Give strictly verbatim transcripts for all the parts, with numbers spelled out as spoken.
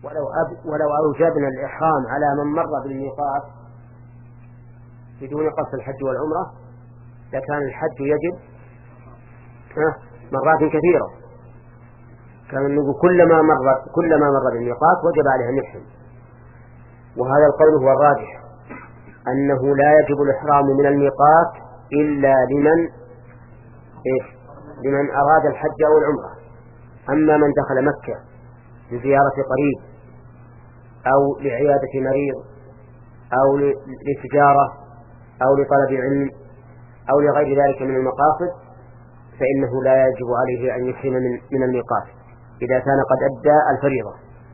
ولو, أب ولو أوجبنا الإحرام على من مر بالميقات بدون قصد الحج والعمرة لكان الحج يجب مرات كثيرة، كان نقول كلما مر كلما مر بالميقات وجب عليه أن يحرم. وهذا القول هو الراجح، أنه لا يجب الإحرام من الميقات إلا لمن إيه؟ لمن أراد الحج أو العمرة. أما من دخل مكة لزيارة قريب أو لعيادة مريض أو لتجارة أو لطلب علم أو لغير ذلك من المقاصد فإنه لا يجب عليه أن يحرم من, من الميقات إذا كان قد أدى الفريضة،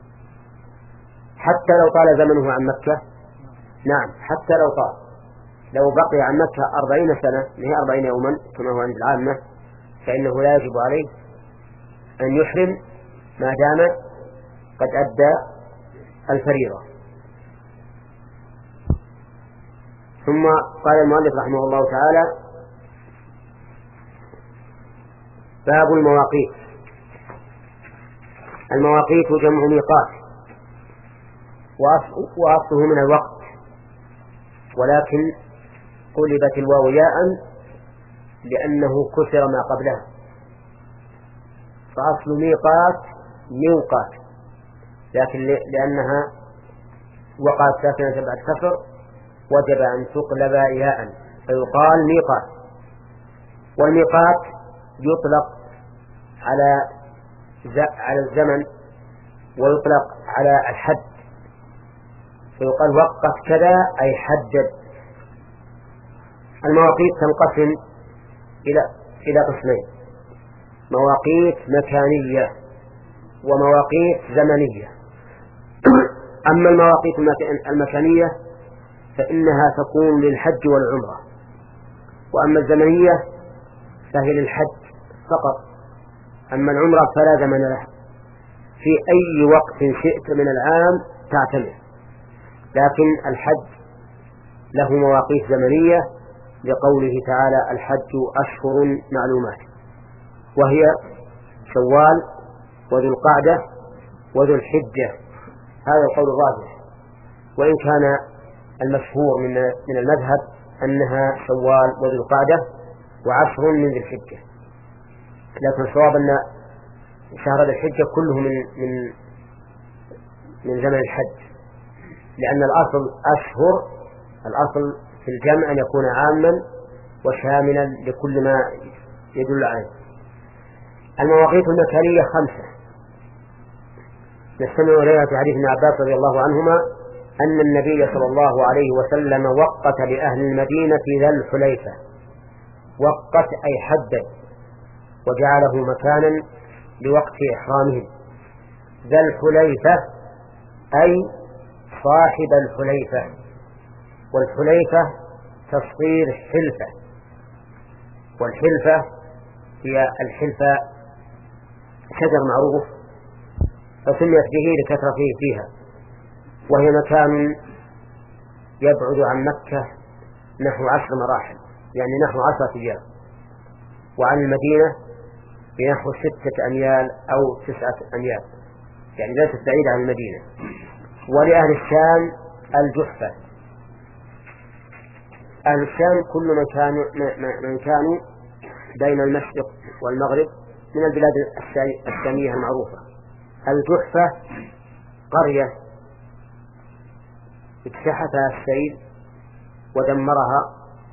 حتى لو طال زمنه عن مكة. نعم، حتى لو طال، لو بقي عن مكة أربعين سنة هي أربعين يوما كما هو عند العامة فإنه لا يجب عليه أن يحرم ما دام قد أدى الفريضة. ثم قال المؤلف رحمه الله تعالى: باب المواقيت. المواقيت جمع ميقات، وأصله من الوقت، ولكن قلبت الواو ياء لأنه كسر ما قبلها، فأصل ميقات ميقات، لكن لأنها وقعت ساكنة بعد كسر وجب أن تقلب ياء فيقال ميقات. والميقات يطلق على على الزمن ويطلق على الحد، فيقال وقت كذا أي حدد. المواقيت تنقسم إلى إلى قسمين: مواقيت مكانية ومواقيت زمنية. أما المواقيت المكانية فإنها تكون للحج والعمرة، وأما الزمنية فهي للحج فقط. أما العمرة فلا زمن لها، في أي وقت شئت من العام تعتمر، لكن الحج له مواقيت زمنية لقوله تعالى: الحج أشهر معلومات، وهي شوال وذو القعدة وذو الحجة. هذا القول الراجح، وإن كان المشهور من من المذهب أنها شوال وذو القعدة وعشر من ذي الحجة، لكن الصواب أن شهر ذي الحجة كله من من من زمن الحج، لأن الأصل أشهر، الأصل في الجمع أن يكون عاما وشاملا لكل ما يدل عليه. المواقيت المكانية خمسة نستمع إليها في حديث ابن عباس رضي الله عنهما أن النبي صلى الله عليه وسلم وقت لأهل المدينة ذا الحليفة، وقت أي حدد، وجعله مكانا لوقت إحرامهم. ذا الحليفة أي صاحب الحليفة، والحليفة تصغير حلفة، والحلفة هي الحلفة شجر معروف فسميت به لكثرته فيها، وهي مكان يبعد عن مكة نحو عشر مراحل، يعني نحو عشرة أيام، وعن المدينة بنحو ستة أميال أو تسعة أميال، يعني ليست بعيدة عن المدينة. ولأهل الشام الجحفة. أهل الشام كل من كانوا من كانوا بين المشرق والمغرب من البلاد الشامية المعروفة. الجحفة قرية اجتاحتها السيل ودمرها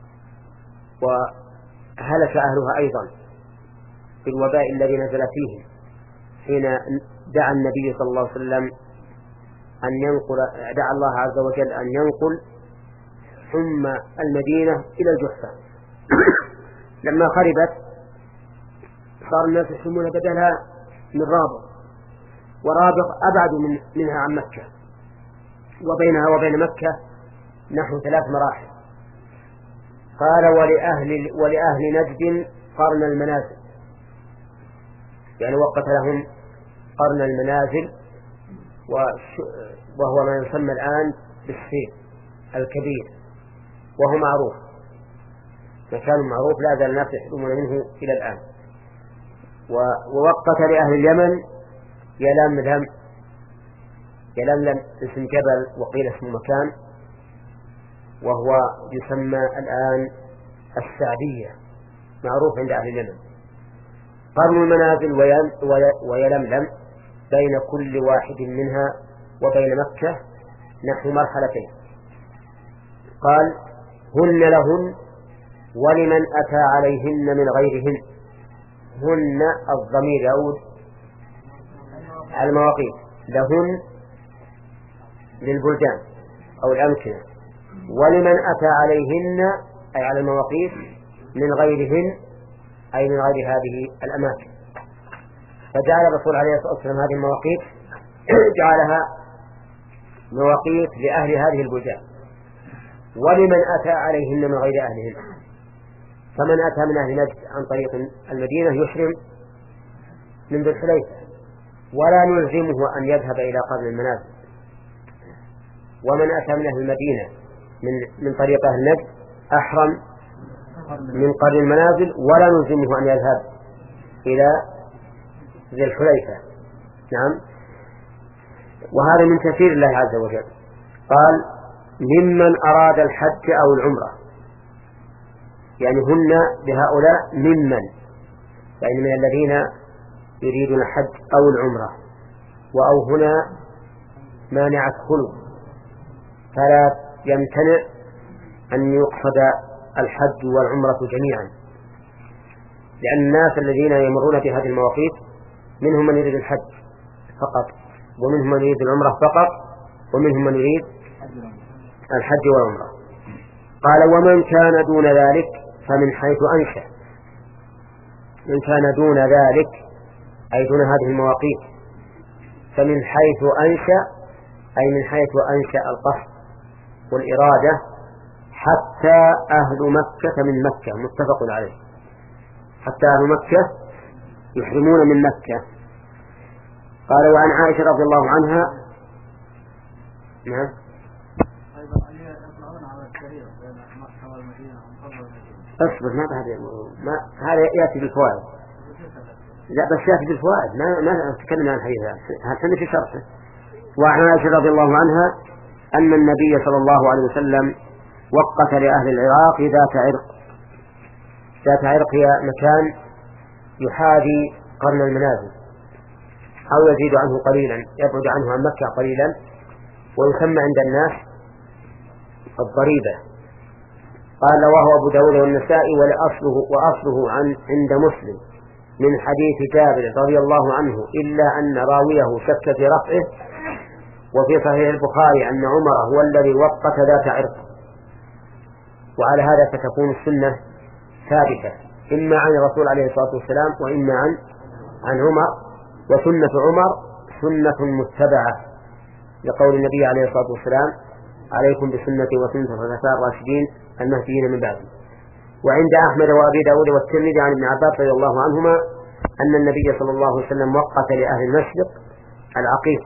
وهلك أهلها أيضا بالوباء الذي نزل فيه حين دعا النبي صلى الله عليه وسلم أن ينقل دعا الله عز وجل أن ينقل ثم المدينة إلى الجحفة. لما خربت صار الناس يحمون بدلها من رابغ، ورابغ أبعد من منها عن مكة، وبينها وبين مكة نحو ثلاث مراحل. قال ولأهل, ولأهل نجد قرن المنازل، يعني وقت لهم قرن المنازل، وهو ما يسمى الآن بالسير الكبير، وهو معروف، مكان معروف لا زال الناس يحرمون منه إلى الآن. ووقت لأهل اليمن يلملم، يلملم اسم جبل وقيل اسم مكان، وهو يسمى الآن السعدية، معروف عند أهل اليمن. قرن المنازل ويلملم بين كل واحد منها وبين مكة نحو مرحلتين. قال هن لهن ولمن أتى عليهن من غيرهن. هن الضمير يعود على المواقيت، لهن للبلدان أو الأمكنة، ولمن أتى عليهن أي على المواقيت من غيرهن أي من غير هذه الأماكن. فجعل الرسول عليه الصلاة والسلام هذه المواقيت جعلها مواقيت لأهل هذه البلدان، ولمن أتى عليهن من غير أهلهن. فمن أتى من أهل نجد عن طريق المدينة يحرم من ذي الحليفة، ولا نلزمه أن يذهب إلى قرن المنازل. ومن أتى من أهل المدينة من من طريق أهل نجد أحرم من قرن المنازل، ولا نلزمه أن يذهب إلى ذي الحليفة. نعم. وهذا من تفسير الله عز وجل. قال ممن أراد الحج أو العمرة، يعني هن بهؤلاء ممن، يعني من الذين يريدون الحج أو العمرة. وأو هنا مانعة خلق، فلا يمتنع أن يقصد الحج والعمرة جميعا، لأن الناس الذين يمرون بهذه المواقيت منهم من يريد الحج فقط، ومنهم من يريد العمرة فقط، ومنهم من يريد الحج والعمرة. قال ومن كان دون ذلك فمن حيث أنشأ. من كان دون ذلك أي دون هذه المواقيت، فمن حيث أنشأ أي من حيث أنشأ القصد والإرادة، حتى أهل مكة من مكة، متفق عليه. حتى أهل مكة يحرمون من مكة. قال وعن عائشة رضي الله عنها نعم اصبر ما هذا ما هذا يأتي بالفوائد. لا بس يأتي بالفوائد، ما ما تكلم عن الحديث هذا في شرحه. وعن عائشة رضي الله عنها أن النبي صلى الله عليه وسلم وقت لأهل العراق ذات عرق. ذات عرق هي مكان يحاذي قرن المنازل أو يزيد عنه قليلا، يبعد عنه عن مكة قليلا، ويسمى عند الناس الضريبة. قال رواه أبو داود والنسائي ولأصله وأصله عن عند مسلم من حديث جابر رضي الله عنه، إلا أن راويه شك في رفعه. وفي صحيح البخاري أن عمر هو الذي وقت ذات عرق. وعلى هذا فتكون السنة ثابتة إما عن الرسول عليه الصلاة والسلام وإما عن عن عمر. وسنة عمر سنة متبعة لقول النبي عليه الصلاة والسلام عليكم بسنتي وسنة الخلفاء الراشدين المهديين من بعدي. وعند أحمد وأبي داود والترمذي عن ابن عباس رضي الله عنهما أن النبي صلى الله عليه وسلم وقت لأهل المشرق العقيق.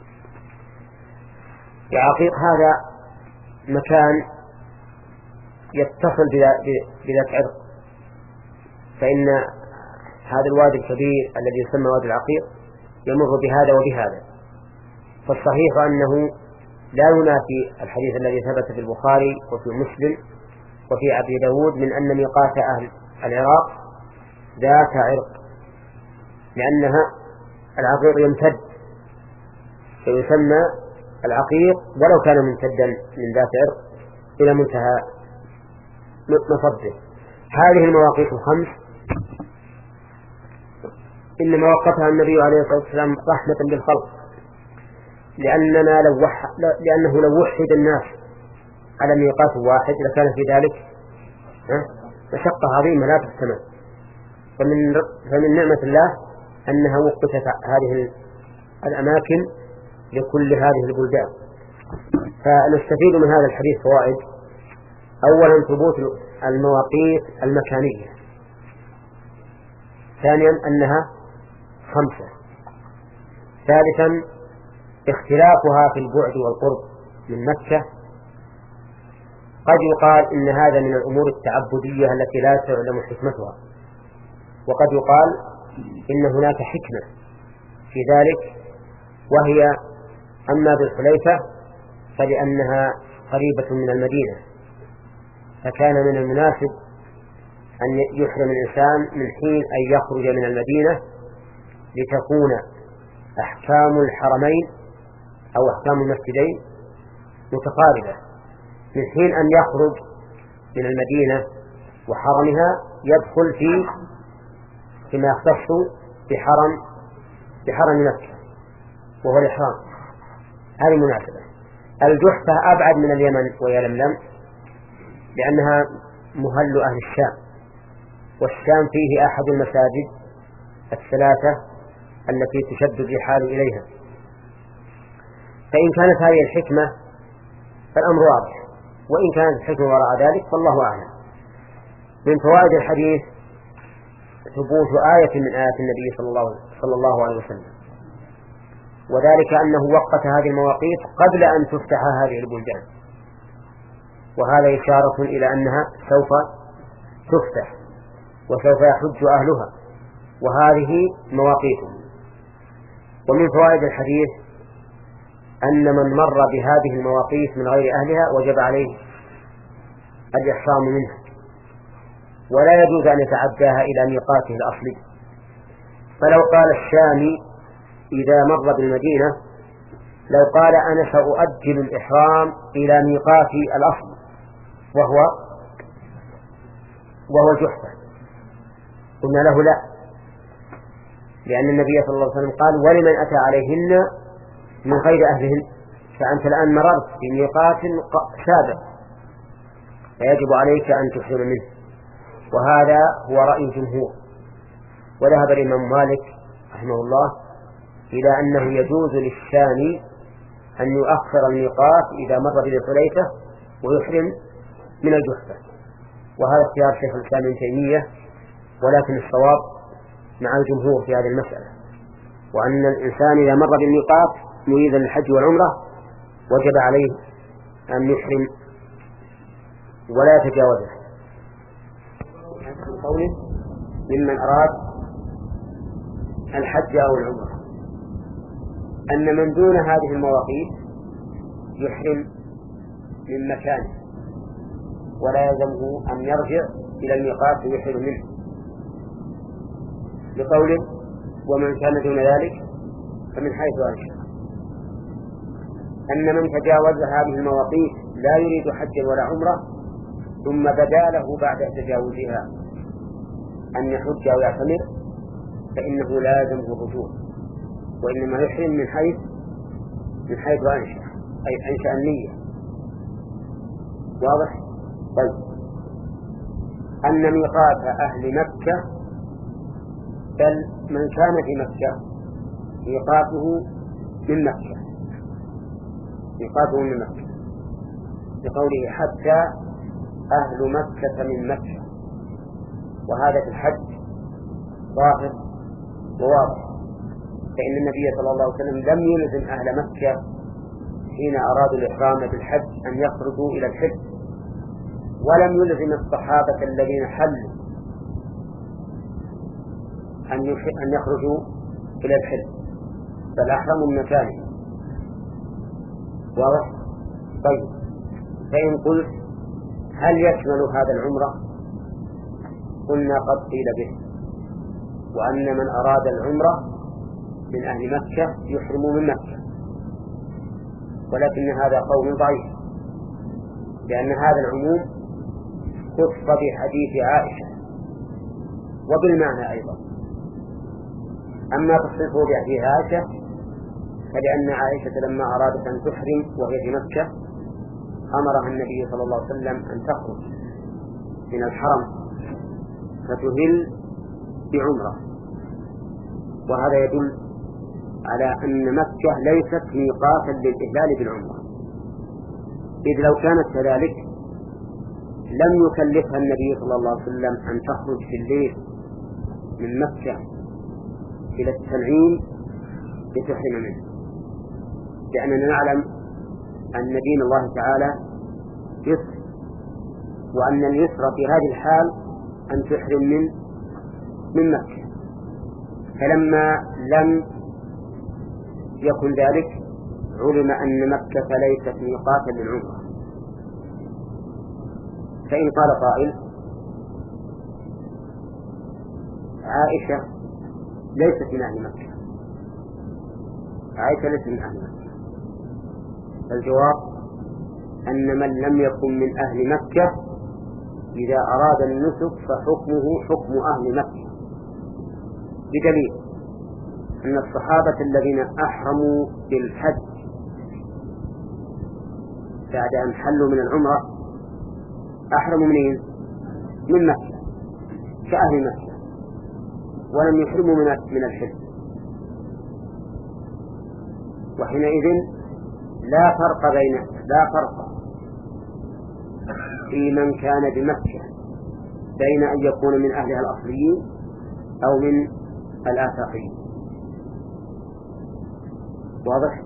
العقيق هذا مكان يتصل بذات عرق، فإن هذا الوادي الكبير الذي يسمى وادي العقيق يمر بهذا وبهذا. فالصحيح أنه لا ينافي الحديث الذي ثبت في البخاري وفي مسلم وفي أبي داود من أن ميقات أهل العراق ذات عرق، لأنها العقيق يمتد فيسمى العقيق ولو كان ممتدا من ذات عرق إلى منتهى مصده. هذه المواقيت الخمس إنما وقفها النبي عليه الصلاة والسلام رحمة بالخلق، لأننا لو وح... لأنه لو وحد الناس على ميقات واحد لكان في ذلك مشقة عظيمة لا تحتمل. فمن فمن نعمة الله أنها وقفت هذه الأماكن لكل هذه البلدان. فنستفيد من هذا الحديث فوائد: أولا ثبوت المواقيت المكانية، ثانيا أنها خمسة، ثالثا اختلافها في البعد والقرب من مكة. قد يقال إن هذا من الأمور التعبدية التي لا تعلم حكمتها، وقد يقال إن هناك حكمة في ذلك، وهي أما بالحليفة فلأنها قريبة من المدينة، فكان من المناسب أن يحرم الإنسان من حين أن يخرج من المدينة لتكون أحكام الحرمين أو أحكام المسجدين متقاربة. من حين أن يخرج من المدينة وحرمها يدخل في فيما يختص بحرم بحرم مكة وهو الإحرام. هذه مناسبة. الجحفة أبعد من اليمن ويلملم لأنها مهل أهل الشام، والشام فيه أحد المساجد الثلاثة التي تشد الرحال إليها. فإن كانت هذه الحكمة فالأمر واضح، وإن كانت الحكمة وراء ذلك فالله أعلم. من فوائد الحديث ثبوت آية من آيات النبي صلى الله, صلى الله عليه وسلم، وذلك أنه وقت هذه المواقيت قبل أن تفتح هذه البلدان، وهذا إشارة إلى أنها سوف تفتح وسوف يحج أهلها، وهذه مواقيتهم. ومن فوائد الحديث أن من مر بهذه المواقيت من غير أهلها وجب عليه الإحرام منها، ولا يجوز أن يتعداها إلى ميقاته الأصلي. فلو قال الشامي إذا مر بالمدينة لو قال أنا سأؤجل الإحرام إلى ميقاتي الأصلي وهو وهو جحفة، قلنا له لا، لأن النبي صلى الله عليه وسلم قال ولمن أتى عليهن من غير أهلهن، فأنت الآن مررت بميقات سابق فيجب عليك أن تحرم منه. وهذا هو رأي الجمهور. وذهب الإمام مالك رحمه الله إلى أنه يجوز للشامي أن يؤخر الميقات إذا مر بالحليفة ويحرم من الجحفة، وهذا اختيار شيخ الإسلام ابن تيمية، ولكن الصواب مع الجمهور في هذه المسألة، وأن الإنسان إذا مر بالميقات مريدا للحج والعمرة وجب عليه أن يحرم ولا يتجاوزه. من قوله ممن أراد الحج أو العمرة أن من دون هذه المواقيت يحرم من مكانه ولا يلزمه أن يرجع إلى الميقات ويحرم منه، لقوله ومن كان دون ذلك فمن حيث أنشأ. أن من تجاوز هذه المواقيت لا يريد حجا ولا عمرة ثم بدا له بعد تجاوزها أن يحج أو يعتمر فإنه لا يلزمه الرجوع، وإنما يحرم من حيث من حيث أنشأ، أي أنشأ النية. واضح؟ طيب، أن ميقات أهل مكة بل من كان في مكة ميقاته من مكة ميقاته من مكة لقوله حتى أهل مكة من مكة، وهذا في الحج ظاهر وواضح، فإن النبي صلى الله عليه وسلم لم يلزم أهل مكة حين أرادوا الإحرام بالحج أن يخرجوا إلى الحج، ولم يلزم الصحابة الذين حلوا أن يخرجوا إلى الحج، بل أحرموا من مكانه. واضح؟ طيب، فإن قلت هل يشمل هذا العمرة؟ قلنا قد قيل به، وأن من أراد العمرة من أهل مكة يحرم من مكة، ولكن هذا قول ضعيف، لأن هذا العموم خص بحديث عائشة وبالمعنى أيضا. أما تصرفه بحديث عائشة فلأن عائشة لما أرادت أن تحرم وهي في مكة أمرها النبي صلى الله عليه وسلم أن تخرج من الحرم فتهل بعمرة، وهذا يدل على أن مكة ليست ميقاتا للإهلال بالعمرة، إذ لو كانت كذلك لم يكلفها النبي صلى الله عليه وسلم أن تخرج في الليل من مكة إلى التنعيم لتحرم منه، لأننا نعلم أن دين الله تعالى يسر، وأن اليسر في هذه الحال أن تحرم من من مكة. فلما لم يكن ذلك علم أن مكة ليست ميقاتا للعمرة. فإن قال قائل عائشة ليست من أهل مكة، عائشة ليست من أهل مكة، الجواب أن من لم يكن من أهل مكة إذا أراد النسك فحكمه حكم أهل مكة، بدليل أن الصحابة الذين أحرموا بالحج بعد أن حلوا من العمرة أحرموا منين؟ من مكة كأهل مكة، ولم يحرموا من الحج، وحينئذ لا فرق بين لا فرق في من كان بمكة بين أن يكون من أهلها الأصليين أو من الآفاقيين. واضح؟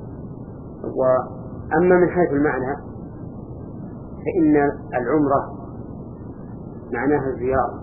وأما من حيث المعنى فإن العمرة معناها الزيارة،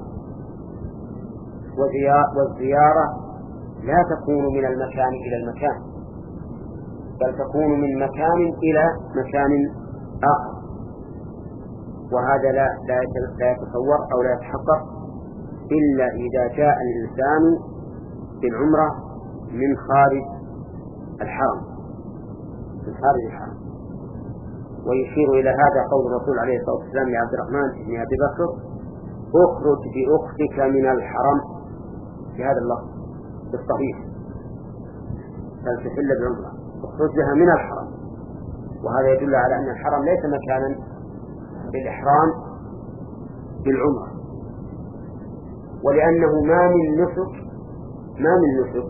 والزيارة لا تكون من المكان إلى المكان، بل تكون من مكان إلى مكان آخر، وهذا لا لا يتصور أو لا يتحقق إلا إذا جاء الإنسان بالعمرة من خارج الحرم من خارج الحرم. ويشير إلى هذا قول الرسول عليه الصلاة والسلام لعبد الرحمن بن أبي بكر: اخرج بأختك من الحرم، في هذا اللفظ بالصحيح، فلتحل بالعمرة، اخرج بها من الحرم. وهذا يدل على أن الحرم ليس مكانا للإحرام بالعمرة، ولأنه ما من نسك ما من نسك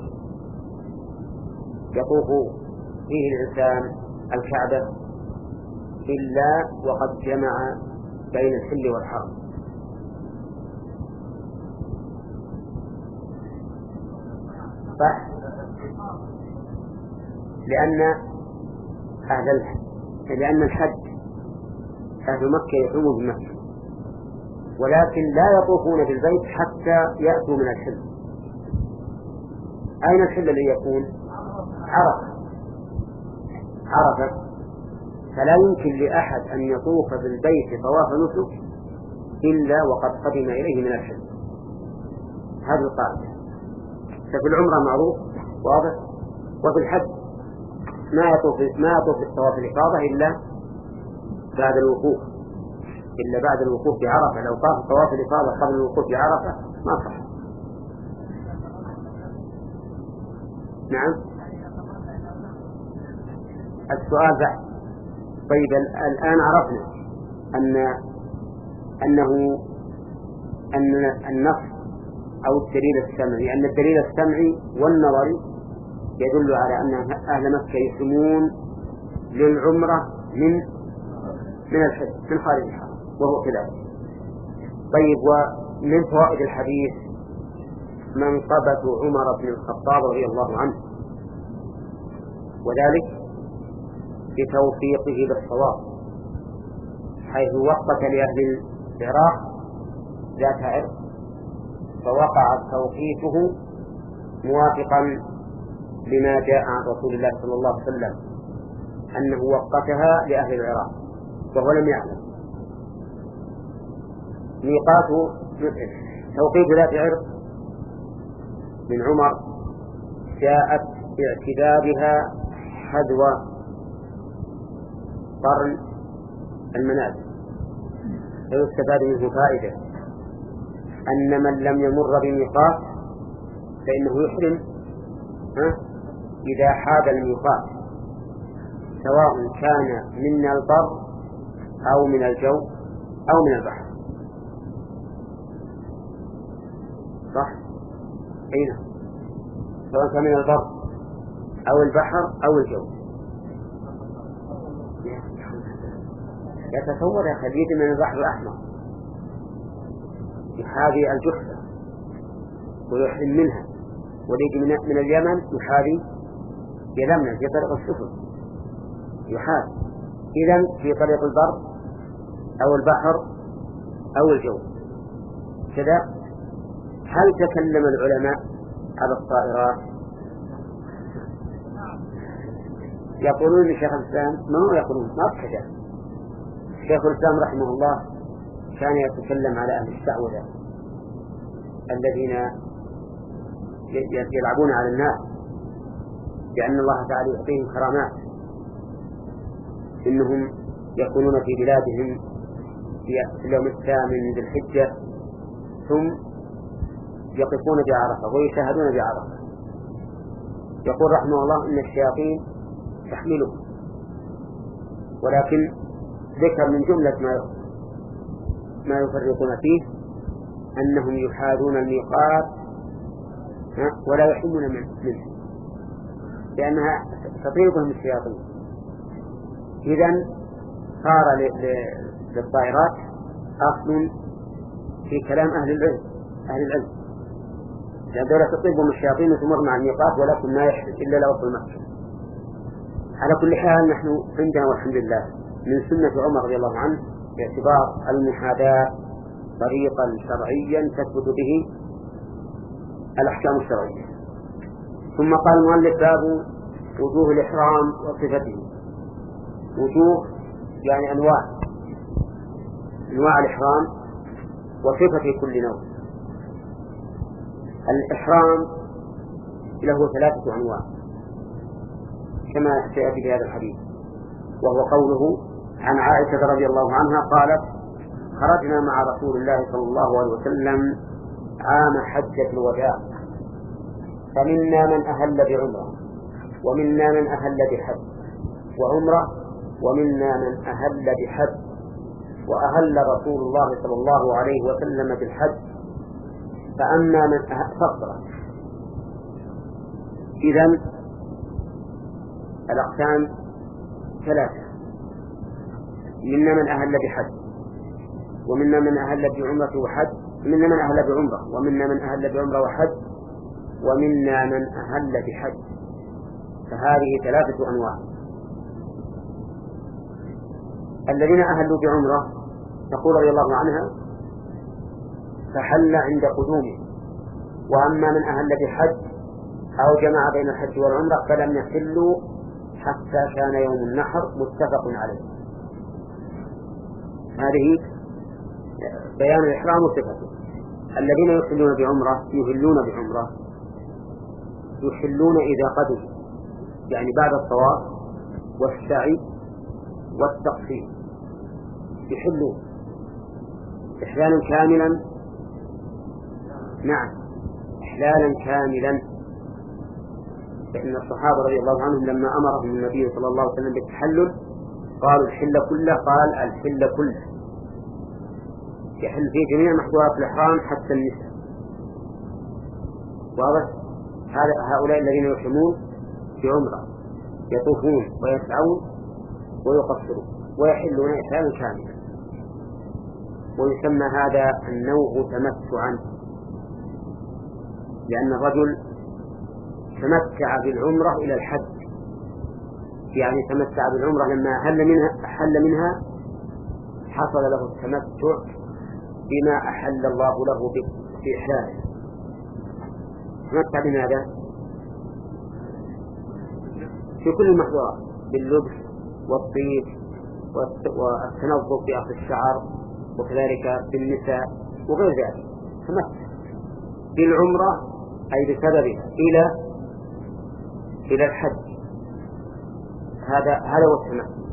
يطوف فيه الإنسان الكعبة إلا وقد جمع بين الحل والحرم. صح؟ لأن أهل الحج لأن الحج أهل مكة يحرموا بمكة، ولكن لا يطوفون بالبيت حتى يأتوا من الحل. أين الحل الذي يكون؟ عرفة عرفة فلا يمكن لأحد أن يطوف بالبيت طواف نسك إلا وقد قدم إليه من الحل. هذه القاعدة. ففي العمرة معروف واضح، وفي الحج ما يطوف ما يطوف طواف الإفاضة إلا بعد الوقوف إلا بعد الوقوف بعرفة. لو طاف طواف الإفاضة قبل الوقوف بعرفة ما صح. نعم، السؤال بعد. طيب الآن عرفنا أن أنه أن النص أو الدليل السمعي أن الدليل السمعي والنظري يدل على أن أهل مكة يسمون للعمرة من من الحج من خارج الحرم، وهو كذلك. طيب، ومن فوائد الحديث منقبة عمر بن الخطاب رضي الله عنه، وذلك بتوفيقه للصواب، حيث وقت لأهل العراق ذات عرق فوقع توقيته موافقا لما جاء عن رسول الله صلى الله عليه وسلم أنه وقتها لأهل العراق وهو لم يعلم. ميقات توقيت ذات عرق من عمر جاءت باعتبارها حذو قرن المنازل، فيستفاد منه فائدة أن من لم يمر بميقات فإنه يحرم إذا حاد الميقات، سواء كان من البر أو من الجو أو من البحر. صح؟ أين؟ سواء كان من البر أو البحر أو الجو. يتصور يا خليج من البحر الأحمر يحاذي الجحفة ويحرم منها، وليجي من اليمن يحاذي يلمنا في طريق السفن يحاذي. إذن في طريق البر أو البحر أو الجو كذا. هل تكلم العلماء على الطائرات؟ يقولون لشيخ الإسلام ما هو يقولون ما بكذا. شيخ الإسلام رحمه الله كان يتكلم على أهل الشعوذة الذين يلعبون على الناس بأن الله تعالى يعطيهم كرامات، إنهم يكونون في بلادهم في اليوم الثامن من ذي الحجة ثم يقفون بعرفة ويشاهدون بعرفة. يقول رحمه الله إن الشياطين تحمله، ولكن ذكر من جملة ما ما يفرقون فيه أنهم يحاذون الميقات ولا يحمون منه لأنها تطير بهم الشياطين. إذن صار للطائرات أصل في كلام أهل العلم أهل العلم لأن دولة تطير بهم الشياطين تمر مع الميقات ولكن ما يحدث إلا لو وصل مكة. على كل حال نحن عندنا والحمد لله من سنة عمر رضي الله عنه باعتبار المحاذاة طريقا شرعيا تثبت به الأحكام الشرعية. ثم قال المؤلف باب وجوه الإحرام وصفته. وجوه يعني أنواع أنواع الإحرام وصفة كل نوع. الإحرام له ثلاثة أنواع كما سيأتي في هذا الحديث، وهو قوله عن عائشة رضي الله عنها قالت خرجنا مع رسول الله صلى الله عليه وسلم عام حجة الوداع فمنا من أهل بعمرة ومنا من أهل بحج وعمرة ومنا من أهل بحج، وأهل رسول الله صلى الله عليه وسلم بالحج فأما من أهل فقرة. إذن الأقسام ثلاثة، منا من أهل بحج ومنا من أهل بعمرة وحج منا من أهل بعمرة ومنا من أهل بعمرة وحج ومنا من أهل بحج. فهذه ثلاثة أنواع. الذين أهلوا بعمرة تقول رضي الله عنها فحل عند قدومه، وأما من أهل بحج أو جمع بين الحج والعمرة فلم يحلوا حتى كان يوم النحر متفق عليه. هذه بيان الإحرام وصفته. الذين يحلون بعمرة يهلون بعمرة يحلون إذا قدموا يعني بعد الطواف والسعي والتقصير يحلون إحلالا كاملا. نعم إحلالا كاملا، لأن الصحابة رضي الله عنهم لما أمرهم النبي صلى الله عليه وسلم بالتحلل قالوا الحل كله، قال الحل كله يحل فيه جميع محظورات الإحرام حتى النساء. واضح؟ هؤلاء الذين يحرمون بعمرة يطوفون ويسعون ويقصرون ويحلون إحلالا كاملا، ويسمى هذا النوع تمتعا، لأن الرجل تمتع بالعمرة إلى الحج، يعني تمتع بالعمرة لما أحل منها أحل منها حصل له التمتع بما أحل الله له في إحلاله. تمتع بماذا؟ في كل المحظورات، باللبس والطيب والتنظف بأخذ الشعر وكذلك بالنساء وغير ذلك. تمتع بالعمرة أي بسببها إلى إلى الحج. هذا هذا هو التمتع،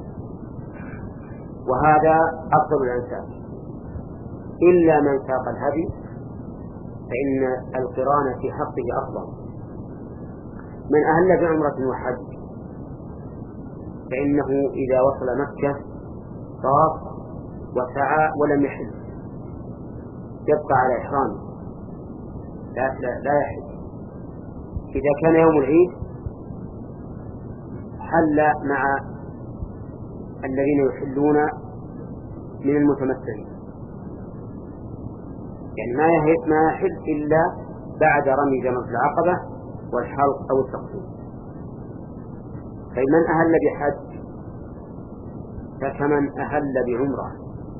وهذا أفضل الأنساب إلا من ساق الهدي فإن القران في حقه أفضل. من أهل بعمرة وحج فإنه إذا وصل مكة طاف وسعى ولم يحل يبقى على إحرامه لا, لا, لا يحل. إذا كان يوم العيد حل مع الذين يحلون من المتمتعين، يعني ما يحل, ما يحل إلا بعد رمي جمرة العقبة والحلق أو التقصير. فمن أهل بحج فكمن أهل بعمرة،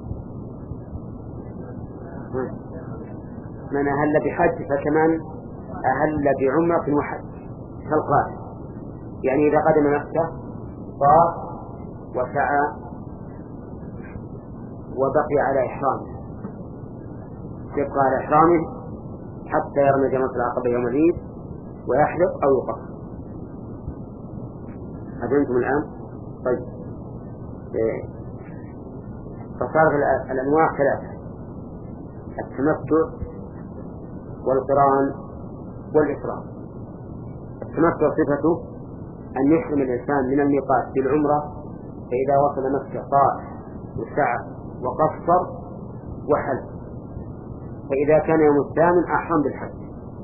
من أهل بحج فكمن أهل بعمرة وحج كالقارئ، يعني إذا قدم مكة طاف وسعى وبقي على إحرامه، يبقى على إحرامه حتى يرمي جمرة العقبة يوم العيد ويحلق أو يقصر. أفهمتم الآن؟ طيب، فصارت الأنواع ثلاثة: التمتع والقران والإفراد. التمتع صفته أن يحرم الإنسان من الميقات بالعمرة، فإذا وصل مكة طاف وسعى وقصر وحل، فإذا كان يوم الثامن أحرم بالحج.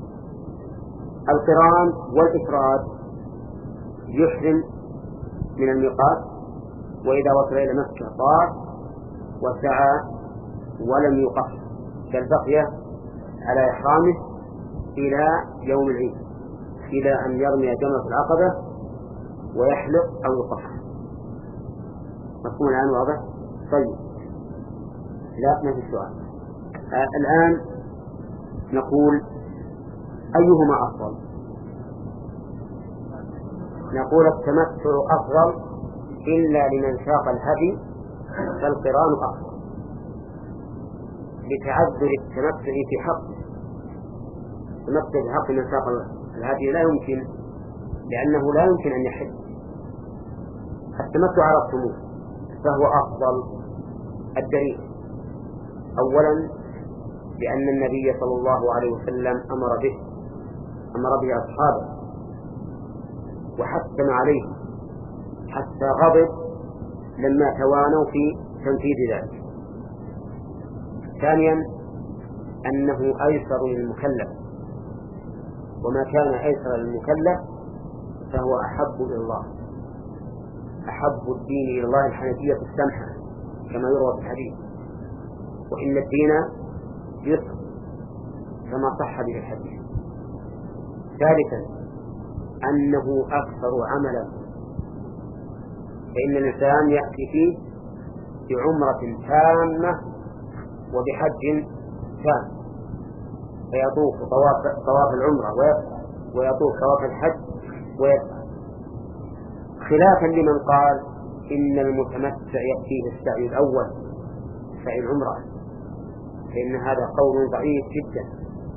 القران والإفراد يحرم من الميقات، وإذا وصل إلى مكة طاف وسعى ولم يقصر، بل بقي على إحرامه إلى يوم العيد، إلى أن يرمي جمرة العقبة ويحلق أو يقصر. مفهوم الآن؟ واضح؟ طيب، لا ما في سؤال. آه الآن نقول أيهما أفضل؟ نقول التمتع أفضل إلا لمن ساق الهدي، فالقران أفضل لتعذر التمتع في حقه. التمتع في حق من ساق الهدي لا يمكن، لأنه لا يمكن أن يحج. التمتع على الطموح فهو أفضل. الدليل: أولا لأن النبي صلى الله عليه وسلم أمر به أمر به أصحابه وحثم عليه حتى غضب لما توانوا في تنفيذ ذلك. ثانيا أنه أيسر للمكلف، وما كان أيسر للمكلف فهو أحب إلى الله. أحب الدين إلى الله الحنفية السمحة كما يروى في الحديث، وإن الدين يسر كما صح به الحديث. ثالثا أنه أكثر عملا، فإن الإنسان يأتي فيه بعمرة تامة وبحج تام، فيطوف طواف, طواف العمرة ويطوف طواف الحج ويسعى، خلافا لمن قال إن المتمتع يأتيه السعي الأول سعي العمرة، فإن هذا قول ضعيف جدا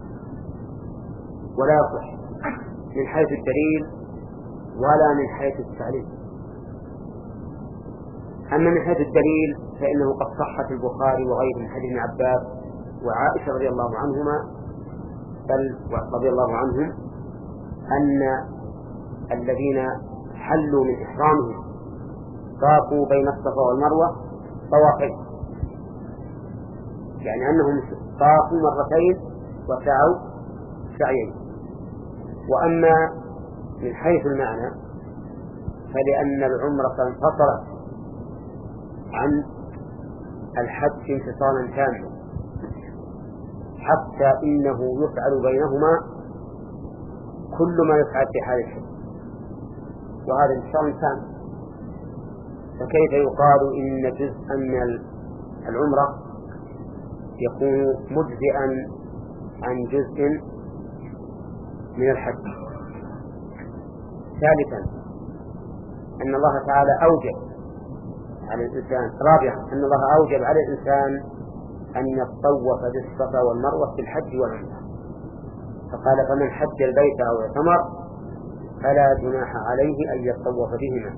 ولا يصح من حيث الدليل ولا من حيث التعليل. أما من حيث الدليل فإنه قد صح في البخاري وغيره من حديث ابن عباس وعائشة رضي الله عنهما بل رضي الله عنهم أن الذين حلوا من إحرامهم طافوا بين الصفا والمروة طوافين، يعني أنهم طافوا مرتين وسعوا سعيين. وأما من حيث المعنى فلأن العمرة انفصلت عن الحج انفصالا تاما، حتى إنه يفعل بينهما كل ما يفعل في حال الحج، وهذا انفصال تام. فكيف يقال إن جزءا من العمرة يكون مجزئا عن جزء من الحج؟ ثالثا أن الله تعالى أوجب على الإنسان رابعا أن الله أوجب على الإنسان أن يتطوف بالصفا والمروة في الحج والعمرة، فقال: فمن حج البيت أو اعتمر فلا جناح عليه أن يتطوف بهما.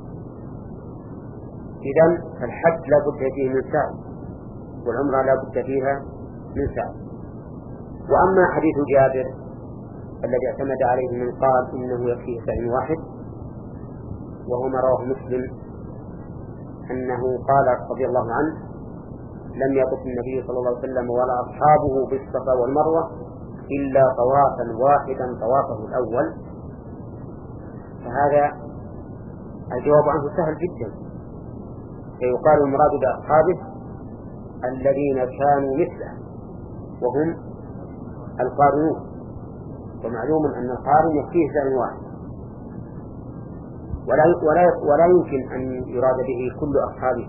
إذن فالحج لا بد فيه من سعي، والعمرة لا بد فيها من سعي. وأما حديث جابر الذي اعتمد عليه من قال إنه يكفيه سعي واحد، وهو ما رواه مسلم أنه قال رضي الله عنه: لم يطف النبي صلى الله عليه وسلم ولا أصحابه بالصفا والمروة إلا طوافا واحدا طوافه الأول. فهذا الجواب عنه سهل جدا، فيقال المراد بأصحابه الذين كانوا مثله وهم القارنون، ومعلوم أن القارن يكفيه سعي واحد، ولا ولا ولا يمكن أن يراد به كل أصحابه،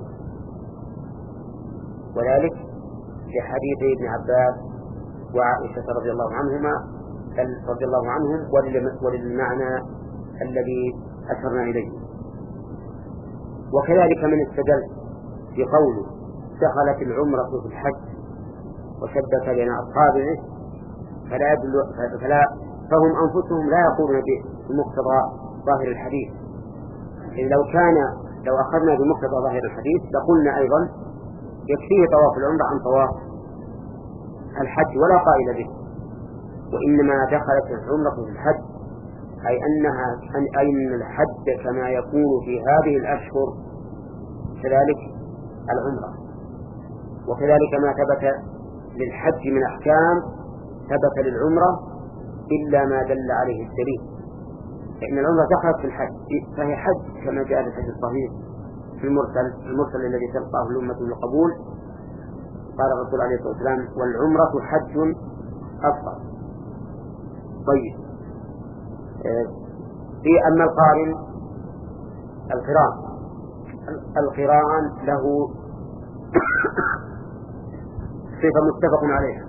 وذلك لحديث ابن عباس وعائشة رضي الله عنهما رضي الله عنهم وللمعنى الذي أشرنا إليه. وكذلك من استدل بقوله دخلت العمرة في الحج وشبك بين أصحابه فلا يدل فلا فهم أنفسهم لا يقولون بمقتضى ظاهر الحديث. إذ لو كان لو أخذنا بمقتضى ظاهر الحديث لقلنا أيضا يكفيه طواف العمرة عن طواف الحج ولا قائل به، وإنما دخلت العمرة في الحج أي أنها أي أن الحج كما يكون في هذه الأشهر كذلك العمرة، وكذلك ما ثبت للحج من أحكام ثبت للعمرة إلا ما دل عليه الدليل، فإن العمرة دخلت في الحج فهي حج كما جاء في الحديث الصحيح في المرسل المرسل الذي تلقاه الأمة بالقبول. قال الرسول عليه الصلاة والسلام والعمرة حج أصغر. طيب في أما القارن القران القران له صفة متفق عليها،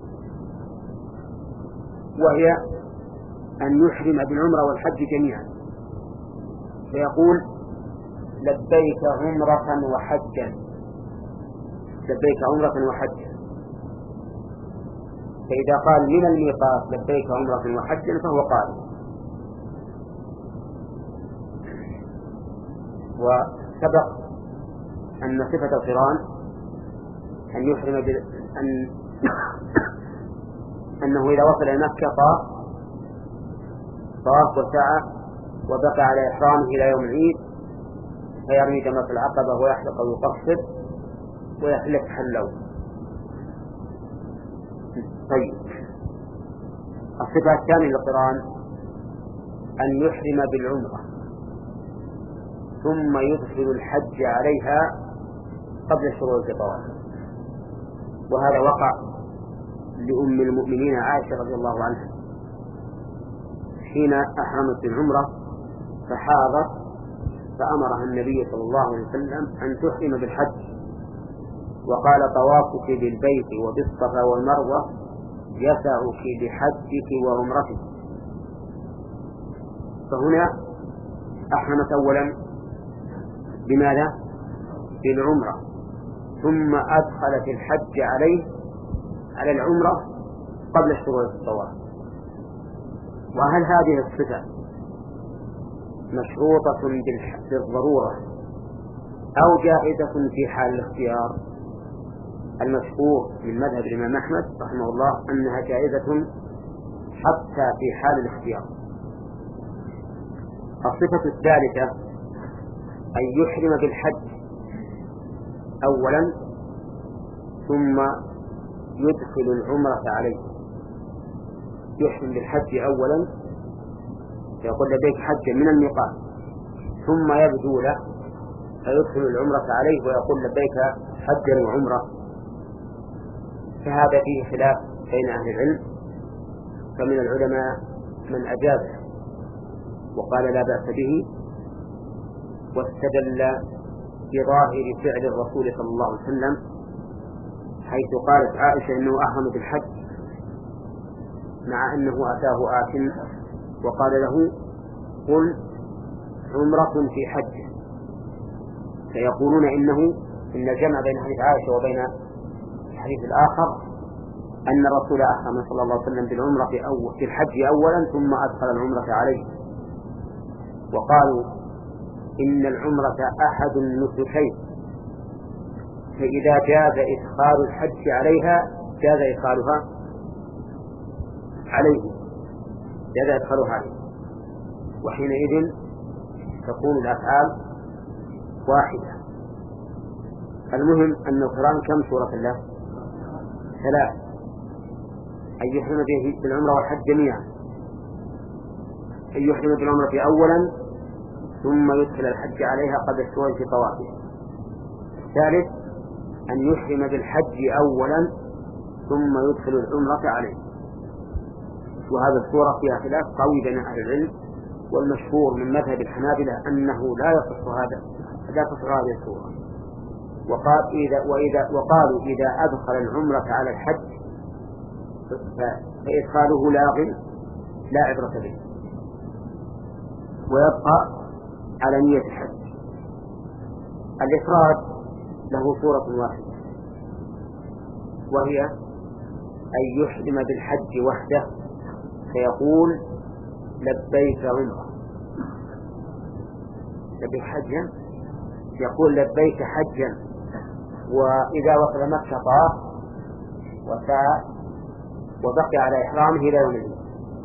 وهي أن يحرم بالعمرة والحج جميعا فيقول لبيك عمرة وحجا، لبيك عمرة وحجا، فإذا قال من الميقات لبيك عمرة وحجا فهو قارن. وسبق أن صفة القران أن يحرم بال... أن أنه إذا وصل إلى مكة طاف طاف وسعى وبقى على إحرامه إلى يوم العيد فيرمي جمرة العقبة ويحلق ويقصر ويحلق حلو. طيب الصفة الثانية للقران أن يحرم بالعمرة ثم يدخل الحج عليها قبل شروع الطواف، وهذا وقع لأم المؤمنين عائشة رضي الله عنها حين أحرمت بالعمرة فحاضت فأمرها النبي صلى الله عليه وسلم أن تحرم بالحج، وقال طوافك بالبيت وبالصفا والمروة يسعك بحجك وعمرتك. فهنا أحرمت أولا بماذا؟ بالعمرة، ثم أدخلت الحج عليه على العمرة قبل شروع الطواف. وهل هذه الصفة مشروطة بالضرورة أو جائزة في حال الاختيار؟ المشهور من مذهب الإمام أحمد رحمه الله أنها جائزة حتى في حال الاختيار. الصفة الثالثة أن يحرم بالحج أولا ثم يدخل العمرة عليه. يحرم بالحج أولا يقول لبيك حجا من الميقات ثم يبدو له فيدخل العمرة عليه ويقول لبيك حجا وعمرة. فهذا فيه خلاف بين أهل العلم، فمن العلماء من أجازه وقال لا بأس به واستدل بظاهر فعل الرسول صلى الله عليه وسلم حيث قالت عائشة أنه أحرم بالحج مع أنه أتاه آت وقال له قل عمرة في حج، فيقولون إنه إن الجمع بين حديث عائشة وبين الحديث الآخر أن الرسول أحرم صلى الله عليه وسلم بالعمرة في, أول في الحج أولا ثم أدخل العمرة عليه. وقالوا إن العمرة أحد النسكين، فإذا جاز إدخال الحج عليها جاز إدخالها عليه جاز إدخالها عليه، وحينئذ تكون الأفعال واحدة. المهم أن القرآن كم سورة الله؟ ثلاث، أن يحرم به بالعمرة والحج جميعا، أن يحرم بالعمرة أولا ثم يدخل الحج عليها قبل الشروع في طوافه. الثالث أن يحرم بالحج أولا ثم يدخل العمرة عليه. وهذا السورة فيها خلاف قوي بين أهل العلم، والمشهور من مذهب الحنابلة أنه لا يصح هذا لا تصح هذه السورة. وقال إذا وإذا وقالوا إذا أدخل العمرة على الحج فإدخاله لاغ لا عبرة به ويبقى على نية الحج. الإفراد له صورة واحدة، وهي أن يحرم بالحج وحده فيقول لبيك عمرة، لبيك حجا، يقول لبيك حجا، وإذا وصل مكة طاف وسعى وبقي على إحرامه إلى يوم العيد.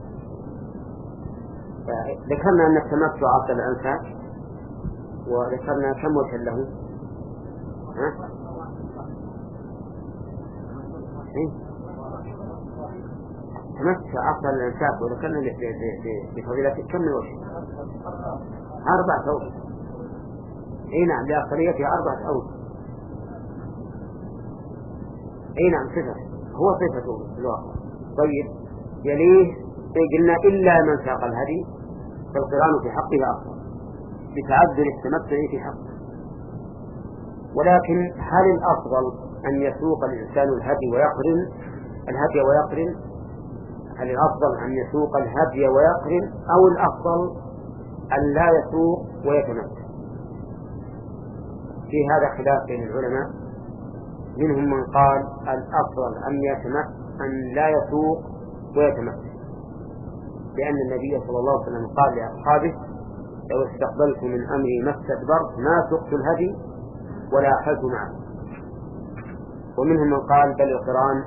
ذكرنا أن التمتع أصل الأنساك، وذكرنا كم وجه له؟ ها؟ إيه؟ تمتع أصل الأنساك، وذكرنا بفضيلة كم وجه؟ أربعة أوجه. أي نعم، لأصليتها أربعة أوجه. أي نعم، صفة، هو صفته في الواقع. طيب، يليه قلنا إلا من ساق الهدي فالقران في حقه أفضل بتعذر التمتع في حقه. ولكن هل الأفضل أن يسوق الإنسان الهدي ويقرن الهدي ويقرن هل الأفضل أن يسوق الهدي ويقرن أو الأفضل أن لا يسوق ويتمتع؟ في هذا خلاف بين العلماء، منهم من قال الأفضل أن يتمتع أن لا يسوق ويتمتع، لأن النبي صلى الله عليه وسلم قال لأصحابه لو استقبلت من أمري ما استدبرت ما سقت الهدي ولا أحلت معه. ومنهم من قال بل القران